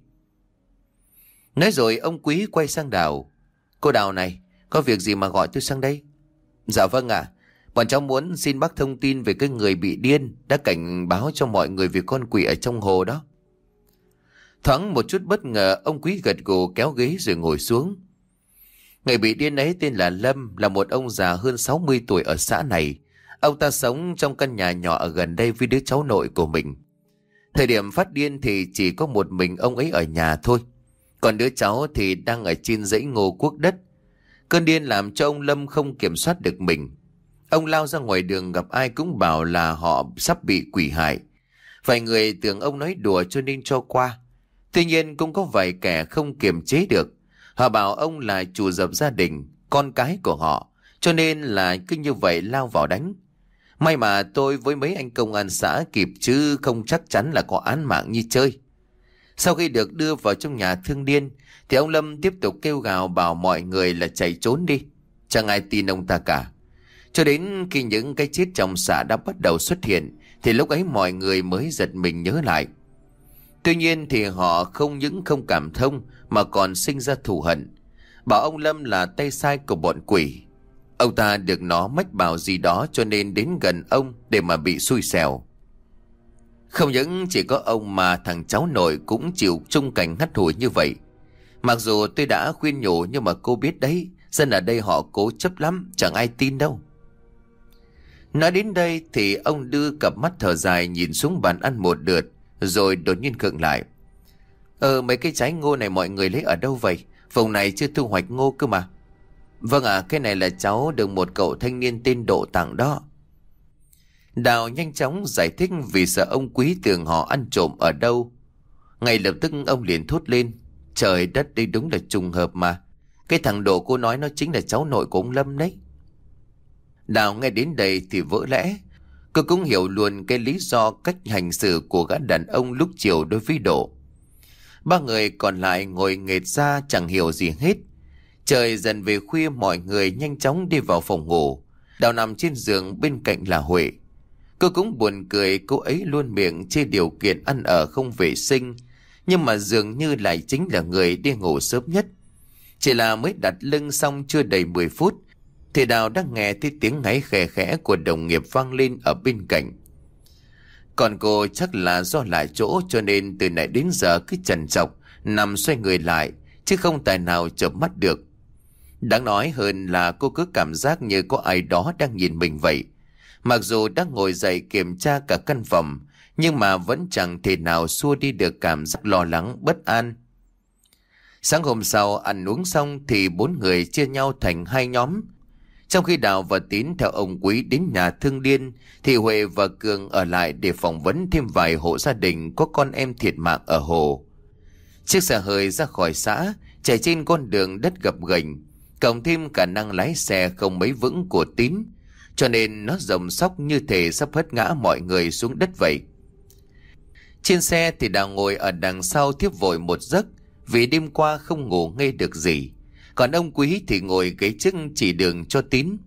Nói rồi ông Quý quay sang Đào. Cô Đào này, có việc gì mà gọi tôi sang đây? Dạ vâng ạ. Bọn cháu muốn xin bác thông tin về cái người bị điên đã cảnh báo cho mọi người về con quỷ ở trong hồ đó. Thoáng một chút bất ngờ, ông Quý gật gù kéo ghế rồi ngồi xuống. Người bị điên ấy tên là Lâm, là một ông già hơn sáu mươi tuổi ở xã này. Ông ta sống trong căn nhà nhỏ ở gần đây với đứa cháu nội của mình. Thời điểm phát điên thì chỉ có một mình ông ấy ở nhà thôi. Còn đứa cháu thì đang ở trên dãy ngô cuốc đất. Cơn điên làm cho ông Lâm không kiểm soát được mình. Ông lao ra ngoài đường gặp ai cũng bảo là họ sắp bị quỷ hại. Vài người tưởng ông nói đùa cho nên cho qua. Tuy nhiên cũng có vài kẻ không kiềm chế được. Họ bảo ông là chủ dập gia đình, con cái của họ, cho nên là cứ như vậy lao vào đánh. May mà tôi với mấy anh công an xã kịp chứ không chắc chắn là có án mạng như chơi. Sau khi được đưa vào trong nhà thương điên thì ông Lâm tiếp tục kêu gào bảo mọi người là chạy trốn đi. Chẳng ai tin ông ta cả. Cho đến khi những cái chết trong xã đã bắt đầu xuất hiện thì lúc ấy mọi người mới giật mình nhớ lại. Tuy nhiên thì họ không những không cảm thông mà còn sinh ra thù hận, bảo ông Lâm là tay sai của bọn quỷ. Ông ta được nó mách bảo gì đó cho nên đến gần ông để mà bị xui xẻo. Không những chỉ có ông mà thằng cháu nội cũng chịu chung cảnh hắt hủi như vậy. Mặc dù tôi đã khuyên nhủ nhưng mà cô biết đấy, dân ở đây họ cố chấp lắm, chẳng ai tin đâu. Nói đến đây thì ông đưa cặp mắt thở dài nhìn xuống bàn ăn một lượt, rồi đột nhiên khựng lại. Ờ mấy cái trái ngô này mọi người lấy ở đâu vậy? Vùng này chưa thu hoạch ngô cơ mà. Vâng ạ, à, cái này là cháu được một cậu thanh niên tên Độ tặng đó. Đào nhanh chóng giải thích vì sợ ông Quý tưởng họ ăn trộm ở đâu. Ngay lập tức ông liền thốt lên. Trời đất, đây đúng là trùng hợp mà. Cái thằng Độ cô nói nó chính là cháu nội của ông Lâm đấy. Đào nghe đến đây thì vỡ lẽ. Cô cũng hiểu luôn cái lý do cách hành xử của gã đàn ông lúc chiều đối với Độ. Ba người còn lại ngồi nghệt ra chẳng hiểu gì hết. Trời dần về khuya, mọi người nhanh chóng đi vào phòng ngủ. Đào nằm trên giường bên cạnh là Huệ. Cô cũng buồn cười, cô ấy luôn miệng chê điều kiện ăn ở không vệ sinh, nhưng mà dường như lại chính là người đi ngủ sớm nhất. Chỉ là mới đặt lưng xong chưa đầy mười phút thì Đào đã nghe thấy tiếng ngáy khẽ khẽ của đồng nghiệp vang lên ở bên cạnh. Còn cô chắc là do lại chỗ cho nên từ nãy đến giờ cứ chần chọc nằm xoay người lại, chứ không tài nào chợp mắt được. Đáng nói hơn là cô cứ cảm giác như có ai đó đang nhìn mình vậy. Mặc dù đã ngồi dậy kiểm tra cả căn phòng, nhưng mà vẫn chẳng thể nào xua đi được cảm giác lo lắng bất an. Sáng hôm sau ăn uống xong thì bốn người chia nhau thành hai nhóm. Trong khi Đào và Tín theo ông Quý đến nhà thương điên thì Huệ và Cường ở lại để phỏng vấn thêm vài hộ gia đình có con em thiệt mạng ở hồ. Chiếc xe hơi ra khỏi xã, chạy trên con đường đất gập ghềnh, cộng thêm khả năng lái xe không mấy vững của Tín, cho nên nó rồng sóc như thể sắp hất ngã mọi người xuống đất vậy. Trên xe thì Đào ngồi ở đằng sau thiếp vội một giấc vì đêm qua không ngủ ngây được gì. Còn ông Quý thì ngồi ghế trước chỉ đường cho Tín.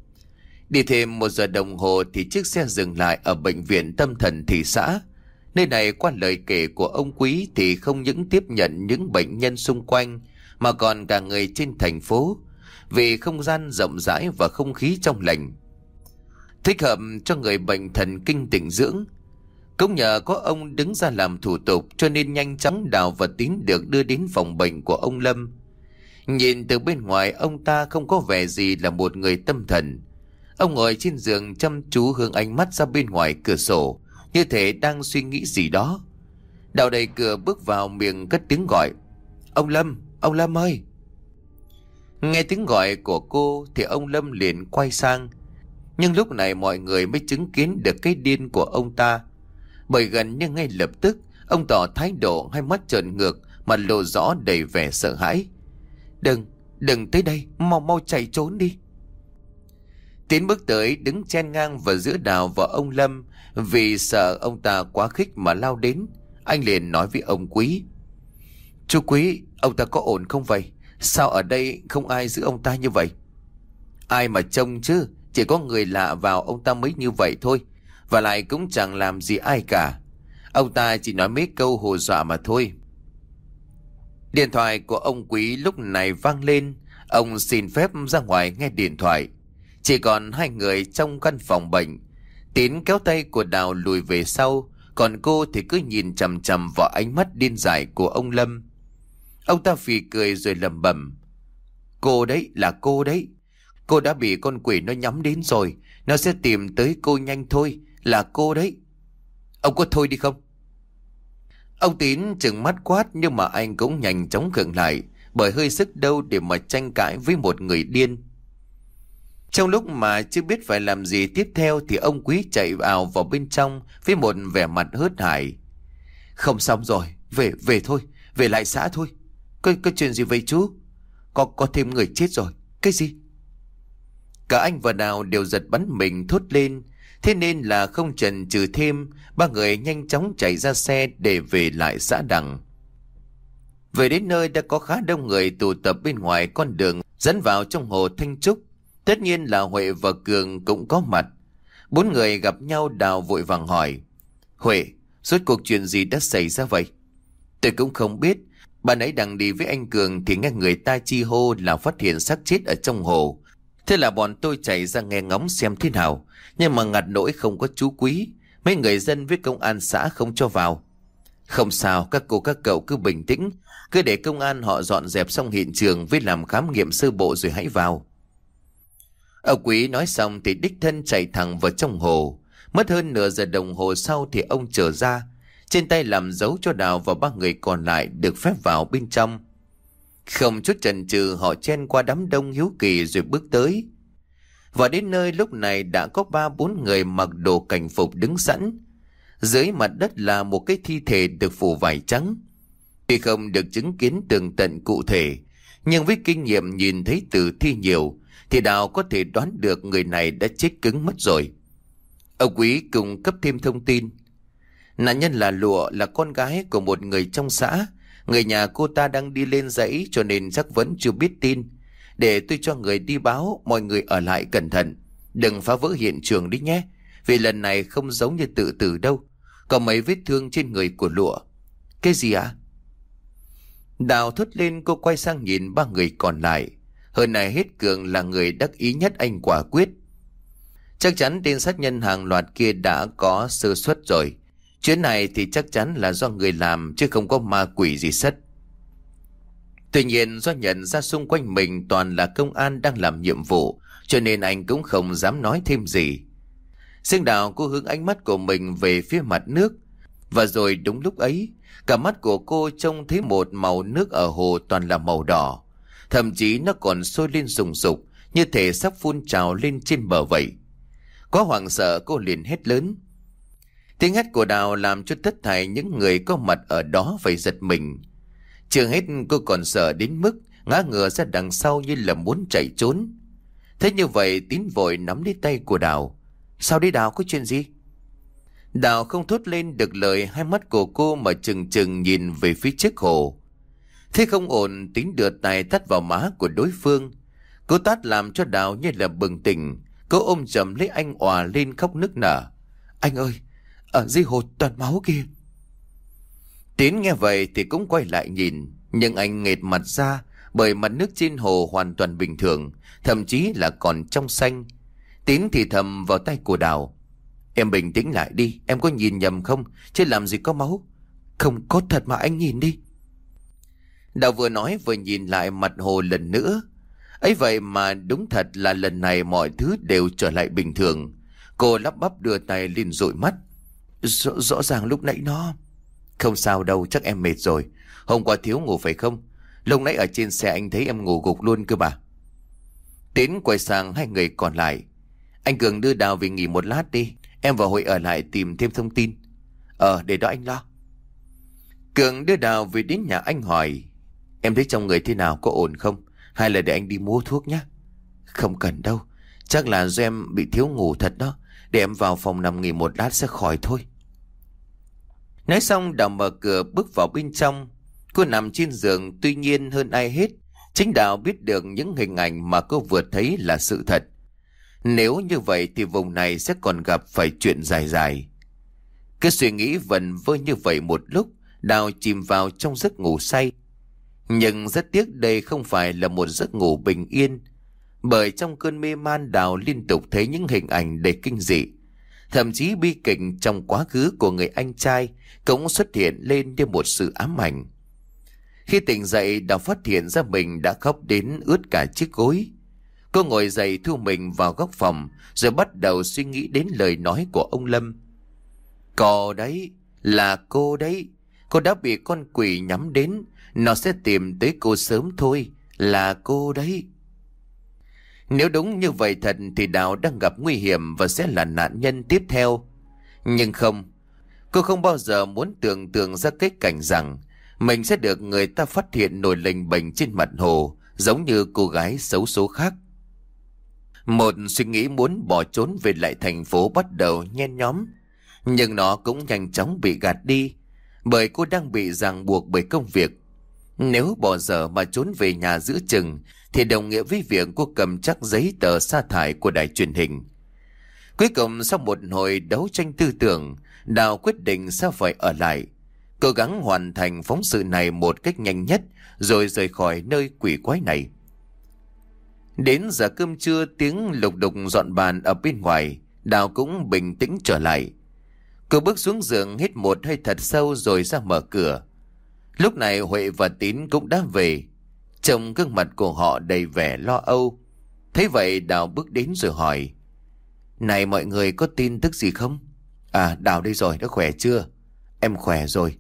Đi thêm một giờ đồng hồ thì chiếc xe dừng lại ở bệnh viện tâm thần thị xã. Nơi này qua lời kể của ông Quý thì không những tiếp nhận những bệnh nhân xung quanh mà còn cả người trên thành phố, vì không gian rộng rãi và không khí trong lành, thích hợp cho người bệnh thần kinh tĩnh dưỡng. Cũng nhờ có ông đứng ra làm thủ tục cho nên nhanh chóng Đào và Tín được đưa đến phòng bệnh của ông Lâm. Nhìn từ bên ngoài ông ta không có vẻ gì là một người tâm thần. Ông ngồi trên giường chăm chú hướng ánh mắt ra bên ngoài cửa sổ, như thể đang suy nghĩ gì đó. Đào đẩy cửa bước vào, miệng cất tiếng gọi. Ông Lâm, ông Lâm ơi. Nghe tiếng gọi của cô thì ông Lâm liền quay sang. Nhưng lúc này mọi người mới chứng kiến được cái điên của ông ta. Bởi gần như ngay lập tức ông tỏ thái độ, hai mắt trợn ngược, mặt lộ rõ đầy vẻ sợ hãi. Đừng, đừng tới đây, mau mau chạy trốn đi. Tiến bước tới đứng chen ngang vào giữa Đào và ông Lâm, vì sợ ông ta quá khích mà lao đến. Anh liền nói với ông Quý. Chú Quý, ông ta có ổn không vậy? Sao ở đây không ai giữ ông ta như vậy? Ai mà trông chứ, chỉ có người lạ vào ông ta mới như vậy thôi. Và lại cũng chẳng làm gì ai cả. Ông ta chỉ nói mấy câu hù dọa mà thôi. Điện thoại của ông Quý lúc này vang lên. Ông xin phép ra ngoài nghe điện thoại. Chỉ còn hai người trong căn phòng bệnh. Tín kéo tay của Đào lùi về sau, còn cô thì cứ nhìn chằm chằm vào ánh mắt điên dại của ông Lâm. Ông ta phì cười rồi lẩm bẩm: Cô đấy, là cô đấy. Cô đã bị con quỷ nó nhắm đến rồi. Nó sẽ tìm tới cô nhanh thôi. Là cô đấy. Ông có thôi đi không? Ông Tín trừng mắt quát, nhưng mà anh cũng nhanh chóng khựng lại, bởi hơi sức đâu để mà tranh cãi với một người điên. Trong lúc mà chưa biết phải làm gì tiếp theo thì ông Quý chạy ào vào bên trong với một vẻ mặt hớt hải. Không xong rồi, về về thôi, về lại xã thôi. Có, có chuyện gì vậy chú? Có có thêm người chết rồi. Cái gì? Cả anh và Đào đều giật bắn mình thốt lên. Thế nên là không chần chừ thêm, ba người nhanh chóng chạy ra xe để về lại xã Đằng. Về đến nơi đã có khá đông người tụ tập bên ngoài con đường dẫn vào trong hồ Thanh Trúc. Tất nhiên là Huệ và Cường cũng có mặt. Bốn người gặp nhau, Đào vội vàng hỏi: Huệ, rốt cuộc chuyện gì đã xảy ra vậy? Tôi cũng không biết. Bạn ấy đang đi với anh Cường thì nghe người ta chi hô là phát hiện xác chết ở trong hồ. Thế là bọn tôi chạy ra nghe ngóng xem thế nào. Nhưng mà ngặt nỗi không có chú Quý. Mấy người dân với công an xã không cho vào. Không sao, các cô các cậu cứ bình tĩnh. Cứ để công an họ dọn dẹp xong hiện trường với làm khám nghiệm sơ bộ rồi hãy vào. Ông Quý nói xong thì đích thân chạy thẳng vào trong hồ. Mất hơn nửa giờ đồng hồ sau thì ông trở ra. Trên tay làm dấu cho Đào và ba người còn lại được phép vào bên trong. Không chút chần chừ họ chen qua đám đông hiếu kỳ rồi bước tới. Và đến nơi lúc này đã có ba bốn người mặc đồ cảnh phục đứng sẵn. Dưới mặt đất là một cái thi thể được phủ vải trắng. Tuy không được chứng kiến tường tận cụ thể, nhưng với kinh nghiệm nhìn thấy tử thi nhiều thì Đào có thể đoán được người này đã chết cứng mất rồi. Ông Quý cung cấp thêm thông tin. Nạn nhân là Lụa, là con gái của một người trong xã. Người nhà cô ta đang đi lên dãy cho nên chắc vẫn chưa biết tin. Để tôi cho người đi báo, mọi người ở lại cẩn thận. Đừng phá vỡ hiện trường đi nhé. Vì lần này không giống như tự tử đâu. Có mấy vết thương trên người của Lụa. Cái gì ạ? Đào thốt lên, cô quay sang nhìn ba người còn lại. Hơn này hết Cường là người đắc ý nhất, anh quả quyết. Chắc chắn tên sát nhân hàng loạt kia đã có sơ suất rồi. Chuyến này thì chắc chắn là do người làm chứ không có ma quỷ gì sất. Tuy nhiên do nhận ra xung quanh mình toàn là công an đang làm nhiệm vụ, cho nên anh cũng không dám nói thêm gì. Riêng Đào cô hướng ánh mắt của mình về phía mặt nước. Và rồi đúng lúc ấy, cả mắt của cô trông thấy một màu nước ở hồ toàn là màu đỏ. Thậm chí nó còn sôi lên rùng rục, như thể sắp phun trào lên trên bờ vậy. Quá hoảng sợ cô liền hét lớn. Tiếng hét của Đào làm cho tất thảy những người có mặt ở đó phải giật mình. Chưa hết cô còn sợ đến mức ngã ngửa ra đằng sau như là muốn chạy trốn. Thế như vậy Tín vội nắm lấy tay của Đào. Sao đi Đào, có chuyện gì? Đào không thốt lên được lời, hai mắt của cô mà trừng trừng nhìn về phía trước hồ. Thế không ổn, Tín đưa tay tát vào má của đối phương. Cô tát làm cho Đào như là bừng tỉnh. Cô ôm chầm lấy anh òa lên khóc nức nở. Anh ơi, ở dưới hồ toàn máu kìa. Tín nghe vậy thì cũng quay lại nhìn, nhưng anh nghệt mặt ra bởi mặt nước trên hồ hoàn toàn bình thường, thậm chí là còn trong xanh. Tín thì thầm vào tay của Đào. Em bình tĩnh lại đi, em có nhìn nhầm không? Chứ làm gì có máu. Không có thật mà anh nhìn đi. Đào vừa nói vừa nhìn lại mặt hồ lần nữa. Ấy vậy mà đúng thật là lần này mọi thứ đều trở lại bình thường. Cô lắp bắp đưa tay lên dụi mắt. Rõ, rõ ràng lúc nãy nó... Không sao đâu, chắc em mệt rồi. Hôm qua thiếu ngủ phải không? Lúc nãy ở trên xe anh thấy em ngủ gục luôn cơ bà. Tín quay sang hai người còn lại. Anh Cường đưa Đào về nghỉ một lát đi. Em và Hội ở lại tìm thêm thông tin. Ờ, để đó anh lo. Cường đưa Đào về đến nhà anh hỏi. Em thấy trong người thế nào, có ổn không? Hay là để anh đi mua thuốc nhé? Không cần đâu. Chắc là do em bị thiếu ngủ thật đó. Để em vào phòng nằm nghỉ một lát sẽ khỏi thôi. Nói xong Đào mở cửa bước vào bên trong. Cô nằm trên giường, tuy nhiên hơn ai hết Chính Đào biết được những hình ảnh mà cô vừa thấy là sự thật. Nếu như vậy thì vùng này sẽ còn gặp phải chuyện dài dài. Cứ suy nghĩ vẩn vơ như vậy một lúc, Đào chìm vào trong giấc ngủ say. Nhưng rất tiếc đây không phải là một giấc ngủ bình yên, bởi trong cơn mê man Đào liên tục thấy những hình ảnh đầy kinh dị. Thậm chí bi kịch trong quá khứ của người anh trai cũng xuất hiện lên như một sự ám ảnh. Khi tỉnh dậy, Đào phát hiện ra mình đã khóc đến ướt cả chiếc gối. Cô ngồi dậy thu mình vào góc phòng, rồi bắt đầu suy nghĩ đến lời nói của ông Lâm. Cô đấy, là cô đấy. Cô đã bị con quỷ nhắm đến. Nó sẽ tìm tới cô sớm thôi. Là cô đấy. Nếu đúng như vậy thật thì Đào đang gặp nguy hiểm và sẽ là nạn nhân tiếp theo. Nhưng không, cô không bao giờ muốn tưởng tượng ra cái cảnh rằng mình sẽ được người ta phát hiện nổi lềnh bềnh trên mặt hồ, giống như cô gái xấu số khác. Một suy nghĩ muốn bỏ trốn về lại thành phố bắt đầu nhen nhóm, nhưng nó cũng nhanh chóng bị gạt đi, bởi cô đang bị ràng buộc bởi công việc. Nếu bỏ dở mà trốn về nhà giữa chừng thì đồng nghĩa với việc cô cầm chắc giấy tờ sa thải của đài truyền hình. Cuối cùng sau một hồi đấu tranh tư tưởng, Đào quyết định sẽ phải ở lại, cố gắng hoàn thành phóng sự này một cách nhanh nhất rồi rời khỏi nơi quỷ quái này. Đến giờ cơm trưa, tiếng lục đục dọn bàn ở bên ngoài, Đào cũng bình tĩnh trở lại. Cô bước xuống giường hít một hơi thật sâu rồi ra mở cửa. Lúc này Huệ và Tín cũng đã về. Trông gương mặt của họ đầy vẻ lo âu. Thấy vậy Đào bước đến rồi hỏi: Này mọi người, có tin tức gì không? À, Đào đây rồi, đã khỏe chưa? Em khỏe rồi.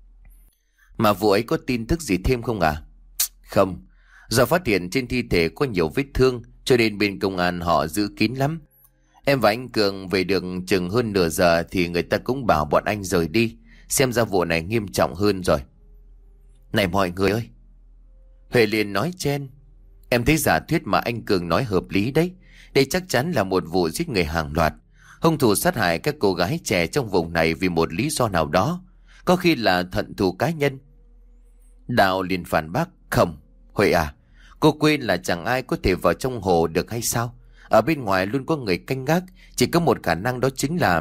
Mà vụ ấy có tin tức gì thêm không à? Không, do phát hiện trên thi thể có nhiều vết thương cho nên bên công an họ giữ kín lắm. Em và anh Cường về được chừng hơn nửa giờ thì người ta cũng bảo bọn anh rời đi. Xem ra vụ này nghiêm trọng hơn rồi. Này mọi người ơi, Huệ liền nói chen: Em thấy giả thuyết mà anh Cường nói hợp lý đấy. Đây chắc chắn là một vụ giết người hàng loạt. Hung thủ sát hại các cô gái trẻ trong vùng này vì một lý do nào đó, có khi là hận thù cá nhân. Đào liền phản bác: Không, Huệ à, cô quên là chẳng ai có thể vào trong hồ được hay sao? Ở bên ngoài luôn có người canh gác, chỉ có một khả năng đó chính là...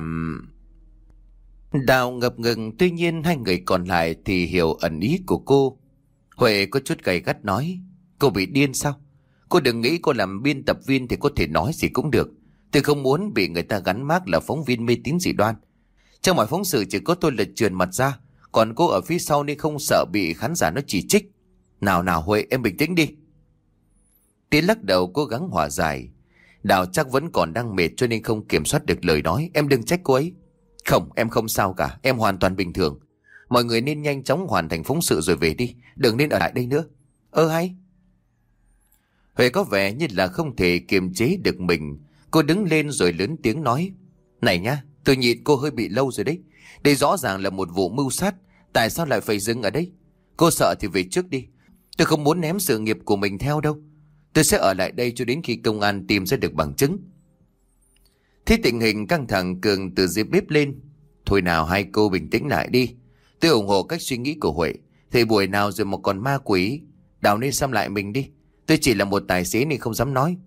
Đào ngập ngừng, tuy nhiên hai người còn lại thì hiểu ẩn ý của cô. Huệ có chút gay gắt nói: Cô bị điên sao? Cô đừng nghĩ cô làm biên tập viên thì có thể nói gì cũng được. Tôi không muốn bị người ta gắn mác là phóng viên mê tín dị đoan. Trong mọi phóng sự chỉ có tôi là trườn mặt ra, còn cô ở phía sau nên không sợ bị khán giả nó chỉ trích. Nào nào Huệ, em bình tĩnh đi. Tiến lắc đầu cố gắng hòa giải. Đào chắc vẫn còn đang mệt cho nên không kiểm soát được lời nói. Em đừng trách cô ấy. Không, em không sao cả, em hoàn toàn bình thường. Mọi người nên nhanh chóng hoàn thành phóng sự rồi về đi, đừng nên ở lại đây nữa. Ơ hay. Huệ có vẻ như là không thể kiềm chế được mình. Cô đứng lên rồi lớn tiếng nói: Này nhá, tôi nhịn cô hơi bị lâu rồi đấy. Đây rõ ràng là một vụ mưu sát, tại sao lại phải dừng ở đây? Cô sợ thì về trước đi. Tôi không muốn ném sự nghiệp của mình theo đâu. Tôi sẽ ở lại đây cho đến khi công an tìm ra được bằng chứng. Thế tình hình căng thẳng, Cường từ dưới bếp lên: Thôi nào hai cô bình tĩnh lại đi. Tôi ủng hộ cách suy nghĩ của Huệ. Thời buổi nào rồi mà còn ma quỷ. Đào nên xăm lại mình đi. Tôi chỉ là một tài xế nên không dám nói.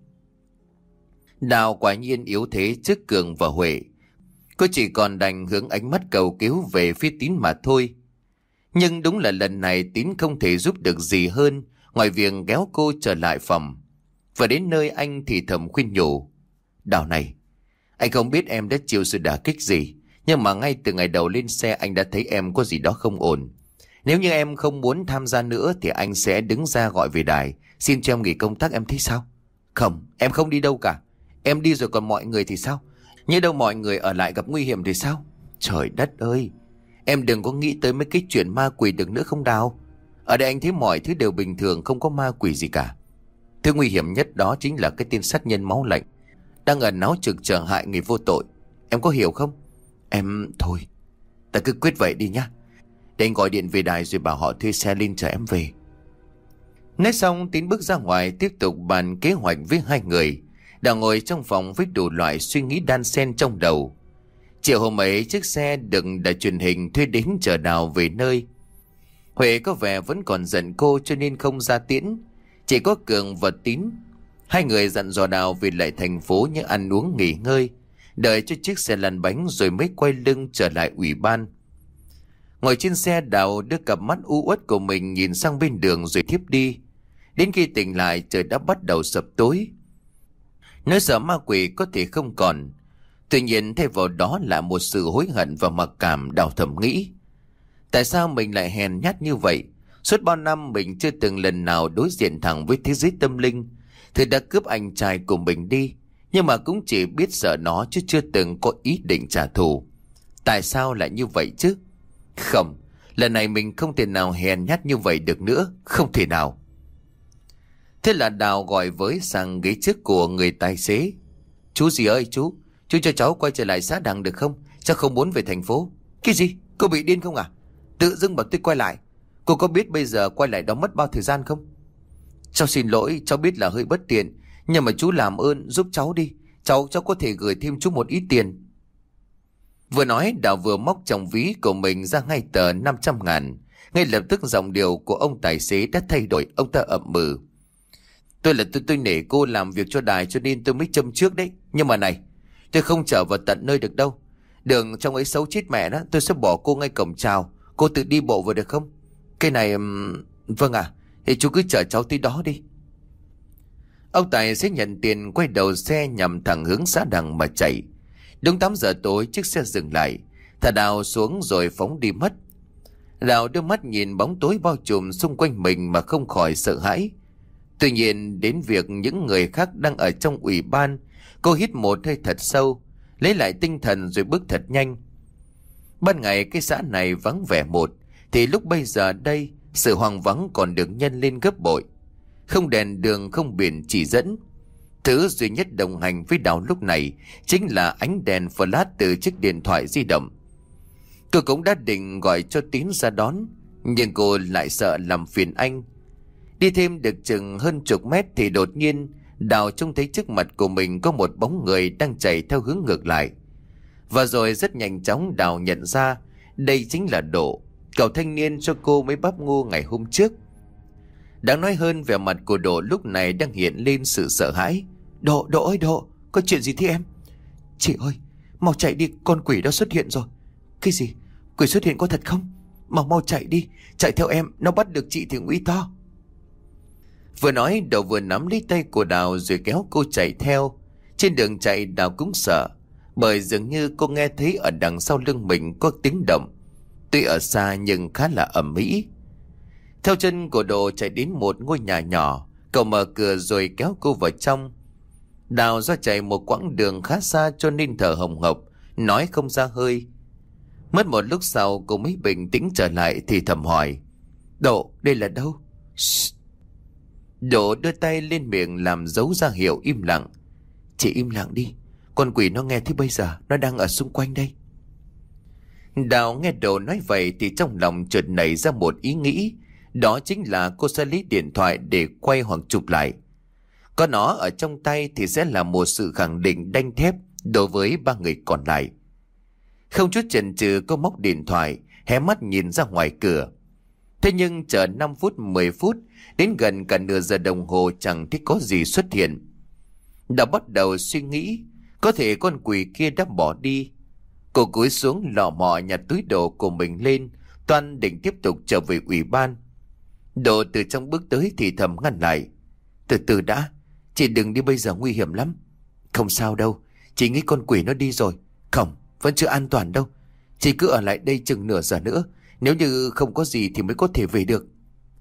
Đào quả nhiên yếu thế trước Cường và Huệ. Cô chỉ còn đành hướng ánh mắt cầu cứu về phía Tín mà thôi. Nhưng đúng là lần này Tín không thể giúp được gì hơn ngoài việc kéo cô trở lại phòng. Và đến nơi anh thì thầm khuyên nhủ: Đào này, anh không biết em đã chịu sự đả kích gì, nhưng mà ngay từ ngày đầu lên xe anh đã thấy em có gì đó không ổn. Nếu như em không muốn tham gia nữa thì anh sẽ đứng ra gọi về đài xin cho em nghỉ công tác, em thấy sao? Không, em không đi đâu cả. Em đi rồi còn mọi người thì sao? Nhớ đâu mọi người ở lại gặp nguy hiểm thì sao? Trời đất ơi, em đừng có nghĩ tới mấy cái chuyện ma quỷ được nữa không Đào. Ở đây anh thấy mọi thứ đều bình thường, không có ma quỷ gì cả. Thứ nguy hiểm nhất đó chính là cái tên sát nhân máu lạnh đang ẩn náu trực chờ hại người vô tội. Em có hiểu không? Em... Thôi, ta cứ quyết vậy đi nhá. Để anh gọi điện về đài rồi bảo họ thuê xe lên chở em về. Nói xong Tín bước ra ngoài tiếp tục bàn kế hoạch với hai người đang ngồi trong phòng với đủ loại suy nghĩ đan xen trong đầu. Chiều hôm ấy chiếc xe được đài truyền hình thuê đến chở Đào về nơi. Huệ có vẻ vẫn còn giận cô cho nên không ra tiễn, Chỉ có Cường và Tín. Hai người dặn dò Đào về lại thành phố như ăn uống nghỉ ngơi, đợi cho chiếc xe lăn bánh rồi mới quay lưng trở lại ủy ban. Ngồi trên xe, Đào đưa cặp mắt u uất của mình nhìn sang bên đường rồi thiếp đi. Đến khi tỉnh lại, trời đã bắt đầu sập tối. Nỗi sợ ma quỷ có thể không còn, tuy nhiên thay vào đó là một sự hối hận và mặc cảm. Đào thầm nghĩ, tại sao mình lại hèn nhát như vậy? Suốt bao năm mình chưa từng lần nào đối diện thẳng với thế giới tâm linh. Thì đã cướp anh trai của mình đi, nhưng mà cũng chỉ biết sợ nó chứ chưa từng có ý định trả thù. Tại sao lại như vậy chứ? Không, lần này mình không thể nào hèn nhát như vậy được nữa, không thể nào. Thế là Đào gọi với sang ghế trước của người tài xế. Chú gì ơi chú, chú cho cháu quay trở lại xã Đằng được không? Cháu không muốn về thành phố. Cái gì? Cô bị điên không à? Tự dưng bảo tôi quay lại. Cô có biết bây giờ quay lại đó mất bao thời gian không? Cháu xin lỗi, cháu biết là hơi bất tiện, nhưng mà chú làm ơn giúp cháu đi. Cháu cháu có thể gửi thêm chú một ít tiền. Vừa nói, Đào vừa móc trong ví của mình ra ngay tờ năm trăm ngàn. Ngay lập tức giọng điệu của ông tài xế đã thay đổi. Ông ta ậm ừ. Tôi là tôi tôi nể cô làm việc cho đài cho nên tôi mới châm trước đấy. Nhưng mà này, tôi không chở vào tận nơi được đâu. Đường trong ấy xấu chết mẹ đó. Tôi sẽ bỏ cô ngay cổng chào. Cô tự đi bộ vào được không? Cái này... Um... Vâng à, thì chú cứ chở cháu tới đó đi. Ông tài xế nhận tiền, quay đầu xe nhằm thẳng hướng xã Đằng mà chạy. Đúng tám giờ tối, chiếc xe dừng lại. Thả Đào xuống rồi phóng đi mất. Đào đưa mắt nhìn bóng tối bao trùm xung quanh mình mà không khỏi sợ hãi. Tuy nhiên đến việc những người khác đang ở trong ủy ban, cô hít một hơi thật sâu, lấy lại tinh thần rồi bước thật nhanh. Ban ngày cái xã này vắng vẻ một, thì lúc bây giờ đây sự hoang vắng còn được nhân lên gấp bội. Không đèn đường, không biển chỉ dẫn. Thứ duy nhất đồng hành với Đào lúc này chính là ánh đèn flash từ chiếc điện thoại di động. Cô cũng đã định gọi cho Tín ra đón, nhưng cô lại sợ làm phiền anh. Đi thêm được chừng hơn chục mét thì đột nhiên Đào trông thấy trước mặt của mình có một bóng người đang chạy theo hướng ngược lại. Và rồi rất nhanh chóng Đào nhận ra đây chính là Độ, cậu thanh niên cho cô mới bắp ngu ngày hôm trước. Đáng nói hơn, vẻ mặt của Độ lúc này đang hiện lên sự sợ hãi. Độ, Độ ơi Độ, có chuyện gì thế em? Chị ơi, mau chạy đi, con quỷ đó xuất hiện rồi. Cái gì? Quỷ xuất hiện có thật không? Mau mau chạy đi, chạy theo em, nó bắt được chị thì nguy to. Vừa nói, Độ vừa nắm lấy tay của Đào rồi kéo cô chạy theo. Trên đường chạy, Đào cũng sợ, bởi dường như cô nghe thấy ở đằng sau lưng mình có tiếng động. Tuy ở xa nhưng khá là ầm ĩ. Theo chân của Độ chạy đến một ngôi nhà nhỏ, cậu mở cửa rồi kéo cô vào trong. Đào do chạy một quãng đường khá xa cho nên thở hồng hộc, nói không ra hơi. Mất một lúc sau cô mới bình tĩnh trở lại thì thầm hỏi: Độ, đây là đâu? Shh. Độ đưa tay lên miệng làm dấu ra hiệu im lặng. Chị im lặng đi, con quỷ nó nghe thấy bây giờ, nó đang ở xung quanh đây. Đào nghe Độ nói vậy thì trong lòng chợt nảy ra một ý nghĩ. Đó chính là cô sẽ lấy điện thoại để quay hoặc chụp lại. Có nó ở trong tay thì sẽ là một sự khẳng định đanh thép đối với ba người còn lại. Không chút chần chừ, cô móc điện thoại, hé mắt nhìn ra ngoài cửa. Thế nhưng chờ năm phút, mười phút, đến gần cả nửa giờ đồng hồ chẳng thấy có gì xuất hiện. Đã bắt đầu suy nghĩ, có thể con quỷ kia đã bỏ đi. Cô cúi xuống lọ mọ nhặt túi đồ của mình lên, toan định tiếp tục trở về ủy ban. Độ từ trong bước tới thì thầm ngăn lại. Từ từ đã, chị đừng đi bây giờ, nguy hiểm lắm. Không sao đâu, chị nghĩ con quỷ nó đi rồi. Không, vẫn chưa an toàn đâu. Chị cứ ở lại đây chừng nửa giờ nữa, nếu như không có gì thì mới có thể về được.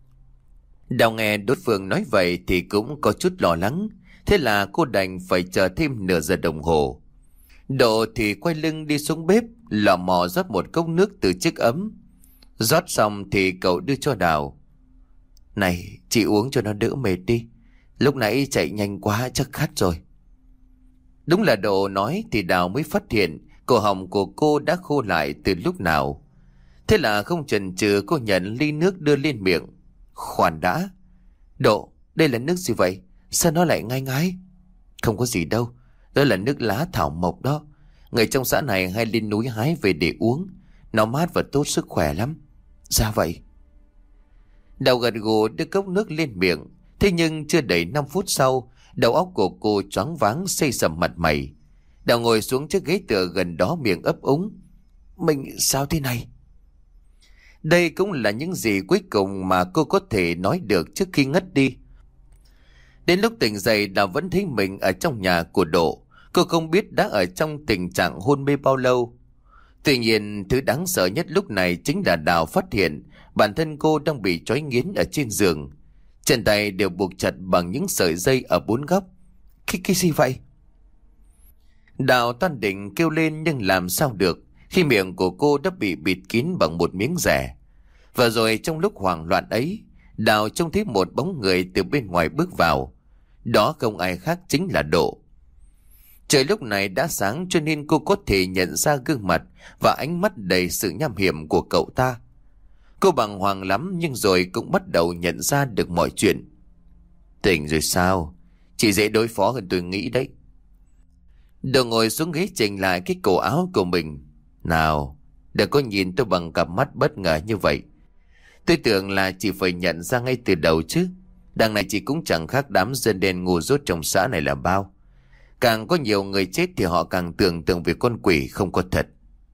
Đào nghe đối phương nói vậy thì cũng có chút lo lắng. Thế là cô đành phải chờ thêm nửa giờ đồng hồ. Độ thì quay lưng đi xuống bếp, lò mò rót một cốc nước từ chiếc ấm. Rót xong thì cậu đưa cho Đào. Này, chị uống cho nó đỡ mệt đi. Lúc nãy chạy nhanh quá chắc khát rồi. Đúng là Độ nói thì Đào mới phát hiện cổ họng của cô đã khô lại từ lúc nào. Thế là không chần chừ, cô nhận ly nước đưa lên miệng. Khoan đã, Độ, đây là nước gì vậy? Sao nó lại ngai ngái? Không có gì đâu, đó là nước lá thảo mộc đó. Người trong xã này hay lên núi hái về để uống. Nó mát và tốt sức khỏe lắm. Ra vậy. Đào gật gù đưa cốc nước lên miệng. Thế nhưng chưa đầy năm phút sau, đầu óc của cô choáng váng xây sầm mặt mày. Đào ngồi xuống chiếc ghế tựa gần đó, miệng ấp úng. Mình sao thế này? Đây cũng là những gì cuối cùng mà cô có thể nói được trước khi ngất đi. Đến lúc tỉnh dậy, Đào vẫn thấy mình ở trong nhà của Độ. Cô không biết đã ở trong tình trạng hôn mê bao lâu. Tuy nhiên, thứ đáng sợ nhất lúc này chính là Đào phát hiện bản thân cô đang bị trói nghiến ở trên giường. Chân tay đều buộc chặt bằng những sợi dây ở bốn góc. Cái, cái gì vậy? Đào toan định kêu lên nhưng làm sao được khi miệng của cô đã bị bịt kín bằng một miếng rẻ. Và rồi trong lúc hoảng loạn ấy, Đào trông thấy một bóng người từ bên ngoài bước vào. Đó không ai khác chính là Độ. Trời lúc này đã sáng cho nên cô có thể nhận ra gương mặt và ánh mắt đầy sự nham hiểm của cậu ta. Cô bàng hoàng lắm nhưng rồi cũng bắt đầu nhận ra được mọi chuyện. Tỉnh rồi sao? Chị dễ đối phó hơn tôi nghĩ đấy. Độ ngồi xuống ghế chỉnh lại cái cổ áo của mình. Nào, đừng có nhìn tôi bằng cặp mắt bất ngờ như vậy. Tôi tưởng là chị phải nhận ra ngay từ đầu chứ. Đằng này chị cũng chẳng khác đám dân đen ngu dốt trong xã này là bao. Càng có nhiều người chết thì họ càng tưởng tượng về con quỷ không có thật.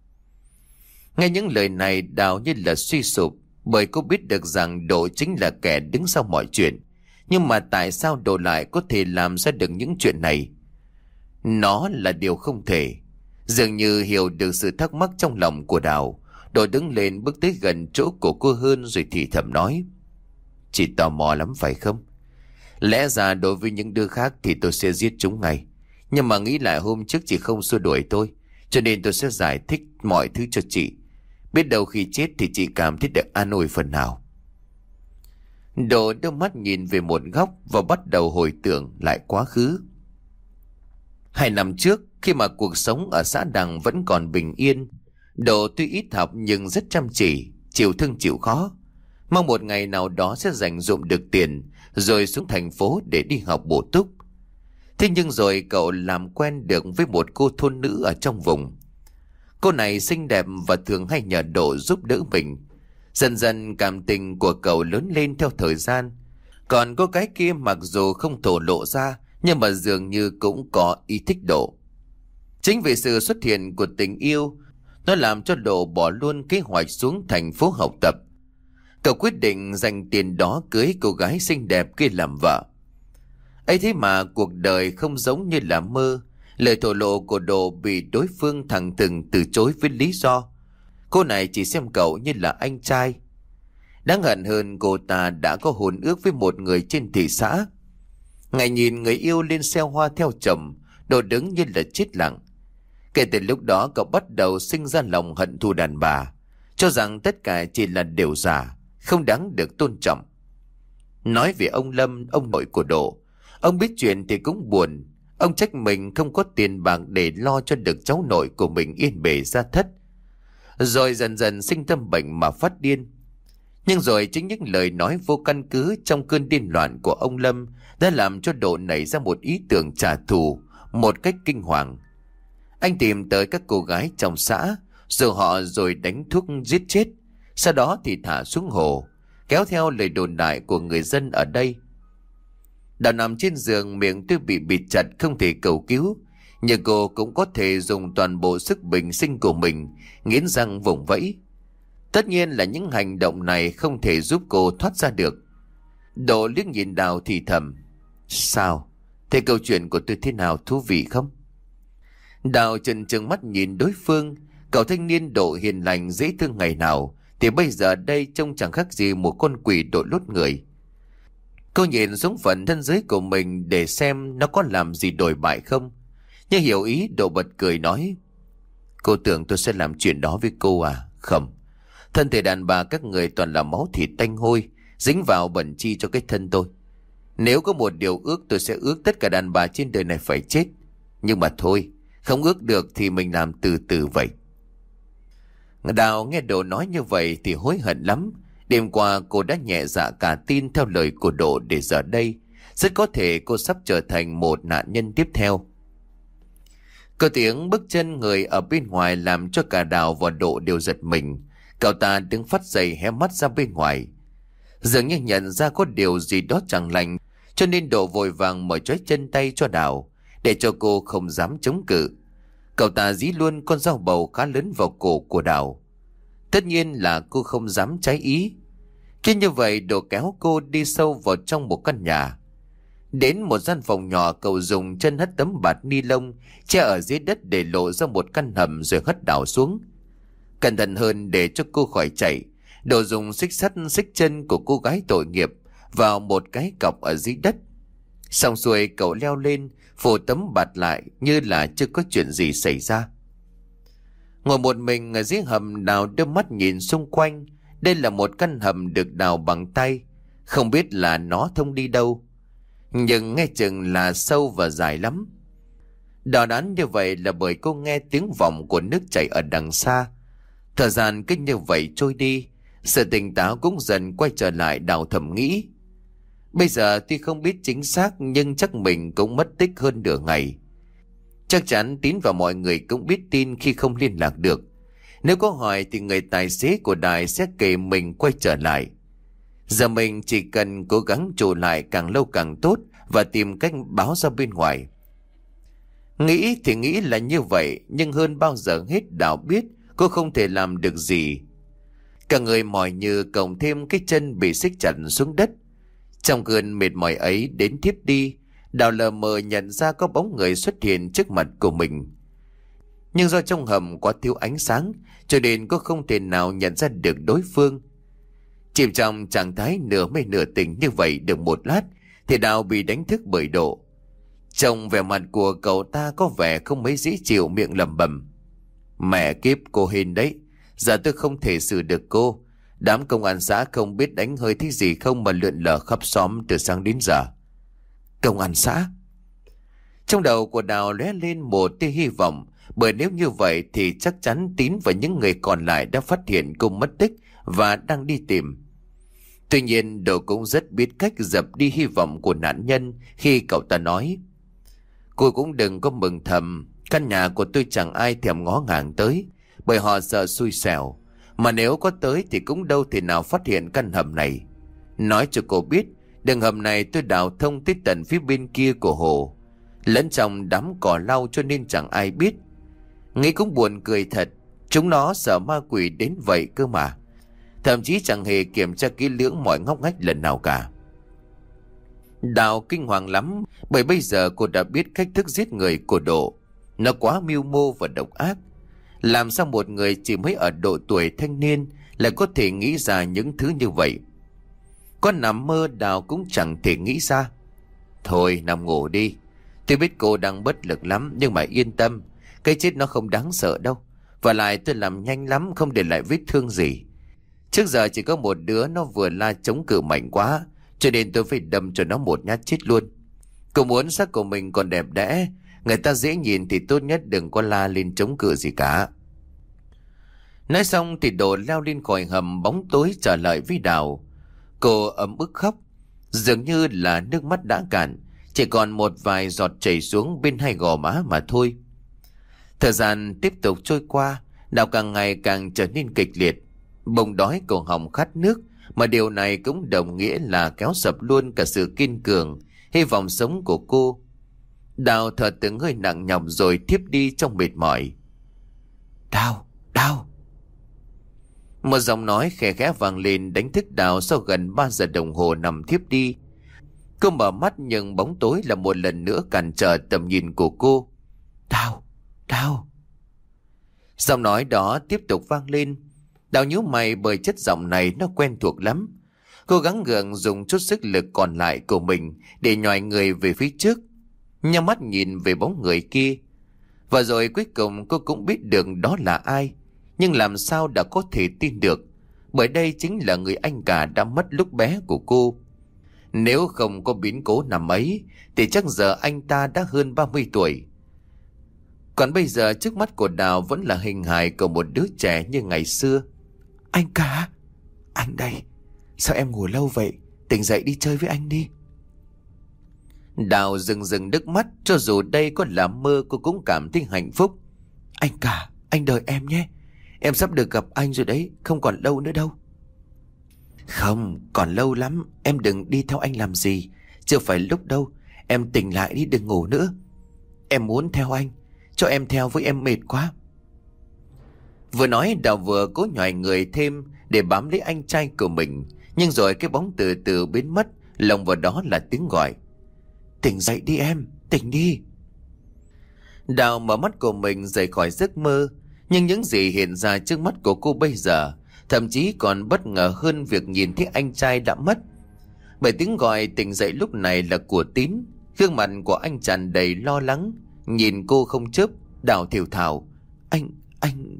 Nghe những lời này, Đào như là suy sụp, bởi cô biết được rằng Độ chính là kẻ đứng sau mọi chuyện. Nhưng mà tại sao Độ lại có thể làm ra được những chuyện này? Nó là điều không thể. Dường như hiểu được sự thắc mắc trong lòng của Đào, Độ đứng lên bước tới gần chỗ của cô hơn rồi thì thầm nói. Chị tò mò lắm phải không? Lẽ ra đối với những đứa khác thì tôi sẽ giết chúng ngay. Nhưng mà nghĩ lại hôm trước chị không xua đuổi tôi, cho nên tôi sẽ giải thích mọi thứ cho chị. Biết đâu khi chết thì chị cảm thấy được an ủi phần nào. Độ đưa mắt nhìn về một góc và bắt đầu hồi tưởng lại quá khứ. Hai năm trước, khi mà cuộc sống ở xã Đằng vẫn còn bình yên, Độ tuy ít học nhưng rất chăm chỉ, chịu thương chịu khó. Mong một ngày nào đó sẽ dành dụm được tiền rồi xuống thành phố để đi học bổ túc. Thế nhưng rồi cậu làm quen được với một cô thôn nữ ở trong vùng. Cô này xinh đẹp và thường hay nhờ Độ giúp đỡ mình. Dần dần cảm tình của cậu lớn lên theo thời gian. Còn cô gái kia mặc dù không thổ lộ ra nhưng mà dường như cũng có ý thích Độ. Chính vì sự xuất hiện của tình yêu, nó làm cho Độ bỏ luôn kế hoạch xuống thành phố học tập. Cậu quyết định dành tiền đó cưới cô gái xinh đẹp kia làm vợ. Ấy thế mà cuộc đời không giống như là mơ. Lời thổ lộ của Độ bị đối phương thẳng thừng từ chối với lý do cô này chỉ xem cậu như là anh trai. Đáng hận hơn, cô ta đã có hôn ước với một người trên thị xã. Ngày nhìn người yêu lên xe hoa theo chồng, Độ đứng như là chết lặng. Kể từ lúc đó cậu bắt đầu sinh ra lòng hận thù đàn bà, cho rằng tất cả chỉ là điều giả, không đáng được tôn trọng. Nói về ông Lâm, ông nội của Độ, ông biết chuyện thì cũng buồn. Ông trách mình không có tiền bạc để lo cho được cháu nội của mình yên bề gia thất. Rồi dần dần sinh tâm bệnh mà phát điên. Nhưng rồi chính những lời nói vô căn cứ trong cơn điên loạn của ông Lâm đã làm cho Độ nảy ra một ý tưởng trả thù một cách kinh hoàng. Anh tìm tới các cô gái trong xã, rồi họ rồi đánh thuốc giết chết, sau đó thì thả xuống hồ, kéo theo lời đồn đại của người dân ở đây. Đào nằm trên giường, miệng tôi bị bịt chặt không thể cầu cứu, nhưng cô cũng có thể dùng toàn bộ sức bình sinh của mình nghiến răng vùng vẫy. Tất nhiên là những hành động này không thể giúp cô thoát ra được. Độ liếc nhìn Đào thì thầm. Sao? Thế câu chuyện của tôi thế nào, thú vị không? Đào chừng chừng mắt nhìn đối phương. Cậu thanh niên Độ hiền lành dễ thương ngày nào thì bây giờ đây trông chẳng khác gì một con quỷ đội lốt người. Cô nhìn xuống phần thân dưới của mình để xem nó có làm gì đổi bại không. Nhưng hiểu ý, Độ bật cười nói. Cô tưởng tôi sẽ làm chuyện đó với cô à? Không. Thân thể đàn bà các người toàn là máu thịt tanh hôi, dính vào bẩn chi cho cái thân tôi. Nếu có một điều ước, tôi sẽ ước tất cả đàn bà trên đời này phải chết. Nhưng mà thôi, không ước được thì mình làm từ từ vậy. Đào nghe Độ nói như vậy thì hối hận lắm. Đêm qua cô đã nhẹ dạ cả tin theo lời của Độ, để giờ đây rất có thể cô sắp trở thành một nạn nhân tiếp theo. Có tiếng bước chân người ở bên ngoài làm cho cả Đào và Độ đều giật mình. Cậu ta đứng phát dậy hé mắt ra bên ngoài, dường như nhận ra có điều gì đó chẳng lành, cho nên Độ vội vàng mở trói chân tay cho Đào, để cho cô không dám chống cự. Cậu ta dí luôn con dao bầu khá lớn vào cổ của Đào. Tất nhiên là cô không dám trái ý. Khi như vậy, Độ kéo cô đi sâu vào trong một căn nhà. Đến một gian phòng nhỏ, cậu dùng chân hất tấm bạt ni lông che ở dưới đất để lộ ra một căn hầm rồi hất Đào xuống. Cẩn thận hơn để cho cô khỏi chạy, Độ dùng xích sắt xích chân của cô gái tội nghiệp vào một cái cọc ở dưới đất. Xong xuôi, cậu leo lên, phủ tấm bạt lại như là chưa có chuyện gì xảy ra. Ngồi một mình ở dưới hầm, Đào đưa mắt nhìn xung quanh. Đây là một căn hầm được đào bằng tay, không biết là nó thông đi đâu, nhưng nghe chừng là sâu và dài lắm. Đào đoán như vậy là bởi cô nghe tiếng vọng của nước chảy ở đằng xa. Thời gian cứ như vậy trôi đi, sự tỉnh táo cũng dần quay trở lại. Đào thầm nghĩ, bây giờ tuy không biết chính xác nhưng chắc mình cũng mất tích hơn nửa ngày. Chắc chắn Tín và mọi người cũng biết tin khi không liên lạc được. Nếu có hỏi thì người tài xế của đài sẽ kể mình quay trở lại. Giờ mình chỉ cần cố gắng trụ lại càng lâu càng tốt và tìm cách báo ra bên ngoài. Nghĩ thì nghĩ là như vậy, nhưng hơn bao giờ hết Đào biết cô không thể làm được gì. Cả người mỏi như cộng thêm cái chân bị xích chặt xuống đất. Trong cơn mệt mỏi ấy đến thiếp đi, Đào lờ mờ nhận ra có bóng người xuất hiện trước mặt của mình. Nhưng do trong hầm quá thiếu ánh sáng, cho nên cô không thể nào nhận ra được đối phương. Chìm trong trạng thái nửa mê nửa tỉnh như vậy được một lát, thì Đào bị đánh thức bởi Độ. Trong vẻ mặt của cậu ta có vẻ không mấy dễ chịu, miệng lẩm bẩm: Mẹ kiếp, cô hên đấy. Giờ tôi không thể xử được cô. Đám công an xã không biết đánh hơi thích gì không mà lượn lờ khắp xóm từ sáng đến giờ. Công an xã? Trong đầu của Đào lóe lên một tia hy vọng, bởi nếu như vậy thì chắc chắn Tín và những người còn lại đã phát hiện cô mất tích và đang đi tìm. Tuy nhiên, Độ cũng rất biết cách dập đi hy vọng của nạn nhân khi cậu ta nói: Cô cũng đừng có mừng thầm, căn nhà của tôi chẳng ai thèm ngó ngàng tới, bởi họ sợ xui xẻo. Mà nếu có tới thì cũng đâu thể nào phát hiện căn hầm này. Nói cho cô biết, đường hầm này tôi đào thông tới tận phía bên kia của hồ, lẫn trong đám cỏ lau, cho nên chẳng ai biết. Nghĩ cũng buồn cười thật, chúng nó sợ ma quỷ đến vậy cơ mà. Thậm chí chẳng hề kiểm tra kỹ lưỡng mọi ngóc ngách lần nào cả. Đào kinh hoàng lắm, bởi bây giờ cô đã biết cách thức giết người của Độ. Nó quá mưu mô và độc ác. Làm sao một người chỉ mới ở độ tuổi thanh niên lại có thể nghĩ ra những thứ như vậy? Có nằm mơ Đào cũng chẳng thể nghĩ ra. Thôi nằm ngủ đi. Tôi biết cô đang bất lực lắm, nhưng mà yên tâm, cái chết nó không đáng sợ đâu. Và lại tôi làm nhanh lắm, không để lại vết thương gì. Trước giờ chỉ có một đứa nó vừa la chống cự mạnh quá, cho nên tôi phải đâm cho nó một nhát chết luôn. Cô muốn xác của mình còn đẹp đẽ, người ta dễ nhìn thì tốt nhất đừng có la lên chống cự gì cả. Nói xong thì Độ leo lên khỏi hầm bóng tối trở lại với Đào. Cô ấm ức khóc, dường như là nước mắt đã cạn, chỉ còn một vài giọt chảy xuống bên hai gò má mà thôi. Thời gian tiếp tục trôi qua, Đào càng ngày càng trở nên kịch liệt. Bụng đói cổ họng khát nước, mà điều này cũng đồng nghĩa là kéo sập luôn cả sự kiên cường, hy vọng sống của cô. Đào thở từng hơi nặng nhọc rồi thiếp đi trong mệt mỏi. Đào, Đào. Một giọng nói khẽ khẽ vang lên đánh thức Đào sau gần ba giờ đồng hồ nằm thiếp đi. Cô mở mắt nhưng bóng tối là một lần nữa cản trở tầm nhìn của cô. Đào, Đào. Giọng nói đó tiếp tục vang lên. Đào nhíu mày bởi chất giọng này nó quen thuộc lắm. Cô gắng gượng dùng chút sức lực còn lại của mình để nhòi người về phía trước, nhắm mắt nhìn về bóng người kia. Và rồi cuối cùng cô cũng biết được đó là ai. Nhưng làm sao đã có thể tin được, bởi đây chính là người anh cả đã mất lúc bé của cô. Nếu không có biến cố năm ấy thì chắc giờ anh ta đã hơn ba mươi tuổi. Còn bây giờ trước mắt của Đào vẫn là hình hài của một đứa trẻ như ngày xưa. Anh cả, anh đây. Sao em ngủ lâu vậy? Tỉnh dậy đi chơi với anh đi. Đào rừng rừng nước mắt, cho dù đây có là mơ cô cũng cảm thấy hạnh phúc. Anh cả, anh đợi em nhé. Em sắp được gặp anh rồi đấy, không còn lâu nữa đâu. Không, còn lâu lắm, em đừng đi theo anh làm gì. Chưa phải lúc đâu. Em tỉnh lại đi, đừng ngủ nữa. Em muốn theo anh. Cho em theo với, em mệt quá. Vừa nói Đào vừa cố nhòi người thêm để bám lấy anh trai của mình. Nhưng rồi cái bóng từ từ biến mất. Lồng vào đó là tiếng gọi. Tỉnh dậy đi em, tỉnh đi. Đào mở mắt của mình rời khỏi giấc mơ. Nhưng những gì hiện ra trước mắt của cô bây giờ thậm chí còn bất ngờ hơn việc nhìn thấy anh trai đã mất. Bởi tiếng gọi tỉnh dậy lúc này là của Tín. Gương mặt của anh tràn đầy lo lắng, nhìn cô không chớp. Đào thều thào. Anh, anh...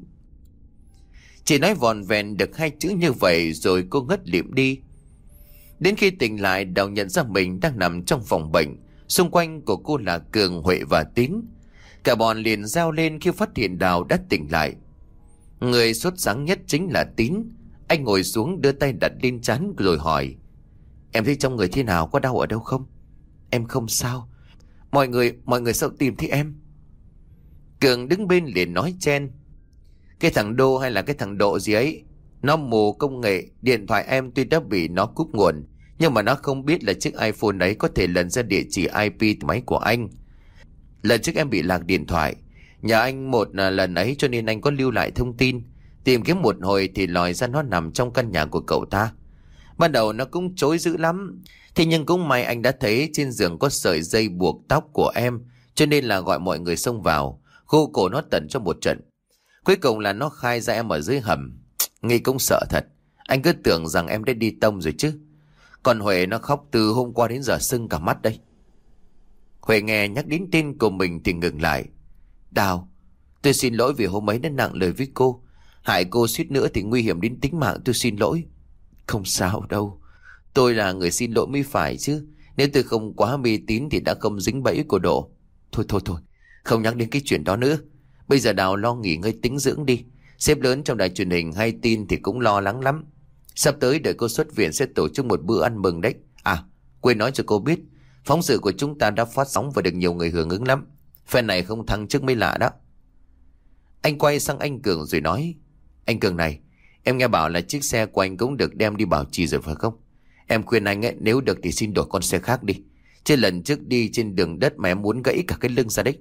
Chỉ nói vòn vẹn được hai chữ như vậy rồi cô ngất lịm đi. Đến khi tỉnh lại, Đào nhận ra mình đang nằm trong phòng bệnh. Xung quanh của cô là Cường, Huệ và Tín. Cả bọn liền reo lên khi phát hiện Đào đã tỉnh lại. Người sốt sáng nhất chính là Tín. Anh ngồi xuống đưa tay đặt lên trán rồi hỏi. Em thấy trong người thế nào, có đau ở đâu không? Em không sao. Mọi người, mọi người sao tìm thấy em? Cường đứng bên liền nói chen. Cái thằng Đô hay là cái thằng Độ gì ấy, nó mù công nghệ. Điện thoại em tuy đã bị nó cúp nguồn, nhưng mà nó không biết là chiếc iPhone ấy có thể lần ra địa chỉ i pê từ máy của anh. Lần trước em bị lạc điện thoại nhà anh một lần ấy, cho nên anh có lưu lại thông tin. Tìm kiếm một hồi thì lòi ra nó nằm trong căn nhà của cậu ta. Ban đầu nó cũng chối dữ lắm. Thế nhưng cũng may anh đã thấy trên giường có sợi dây buộc tóc của em, cho nên là gọi mọi người xông vào khô cổ nó tận cho một trận. Cuối cùng là nó khai ra em ở dưới hầm. Nghĩ cũng sợ thật. Anh cứ tưởng rằng em đã đi tông rồi chứ. Còn Huệ nó khóc từ hôm qua đến giờ sưng cả mắt đây. Huệ nghe nhắc đến tên của mình thì ngừng lại. Đào, tôi xin lỗi vì hôm ấy đã nặng lời với cô. Hại cô suýt nữa thì nguy hiểm đến tính mạng, tôi xin lỗi. Không sao đâu. Tôi là người xin lỗi mới phải chứ. Nếu tôi không quá mê tín thì đã không dính bẫy của Độ. Thôi thôi thôi, không nhắc đến cái chuyện đó nữa. Bây giờ Đào lo nghỉ ngơi tĩnh dưỡng đi. Sếp lớn trong đài truyền hình hay tin thì cũng lo lắng lắm. Sắp tới đợi cô xuất viện sẽ tổ chức một bữa ăn mừng đấy. À, quên nói cho cô biết, phóng sự của chúng ta đã phát sóng và được nhiều người hưởng ứng lắm. Phen này không thăng chức mới lạ đó. Anh quay sang anh Cường rồi nói. Anh Cường này, em nghe bảo là chiếc xe của anh cũng được đem đi bảo trì rồi phải không? Em khuyên anh ấy, nếu được thì xin đổi con xe khác đi. Chứ lần trước đi trên đường đất mà em muốn gãy cả cái lưng ra đấy.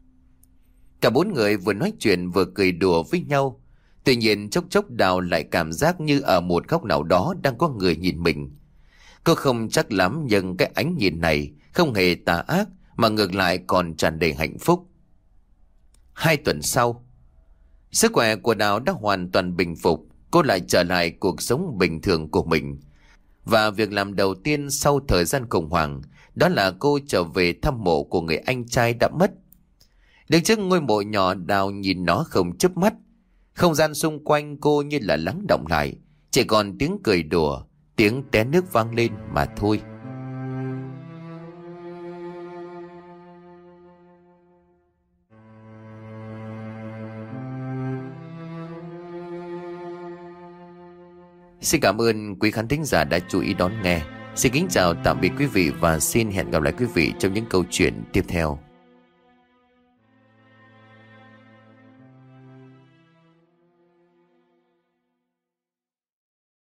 Cả bốn người vừa nói chuyện vừa cười đùa với nhau. Tuy nhiên chốc chốc Đào lại cảm giác như ở một góc nào đó đang có người nhìn mình. Cô không chắc lắm, nhưng cái ánh nhìn này không hề tà ác mà ngược lại còn tràn đầy hạnh phúc. Hai tuần sau, sức khỏe của Đào đã hoàn toàn bình phục. Cô lại trở lại cuộc sống bình thường của mình. Và việc làm đầu tiên sau thời gian khủng hoảng đó là cô trở về thăm mộ của người anh trai đã mất. Đứng trước ngôi mộ nhỏ, Đào nhìn nó không chớp mắt. Không gian xung quanh cô như là lắng động lại, chỉ còn tiếng cười đùa, tiếng té nước vang lên mà thôi. Xin cảm ơn quý khán thính giả đã chú ý đón nghe. Xin kính chào tạm biệt quý vị và xin hẹn gặp lại quý vị trong những câu chuyện tiếp theo.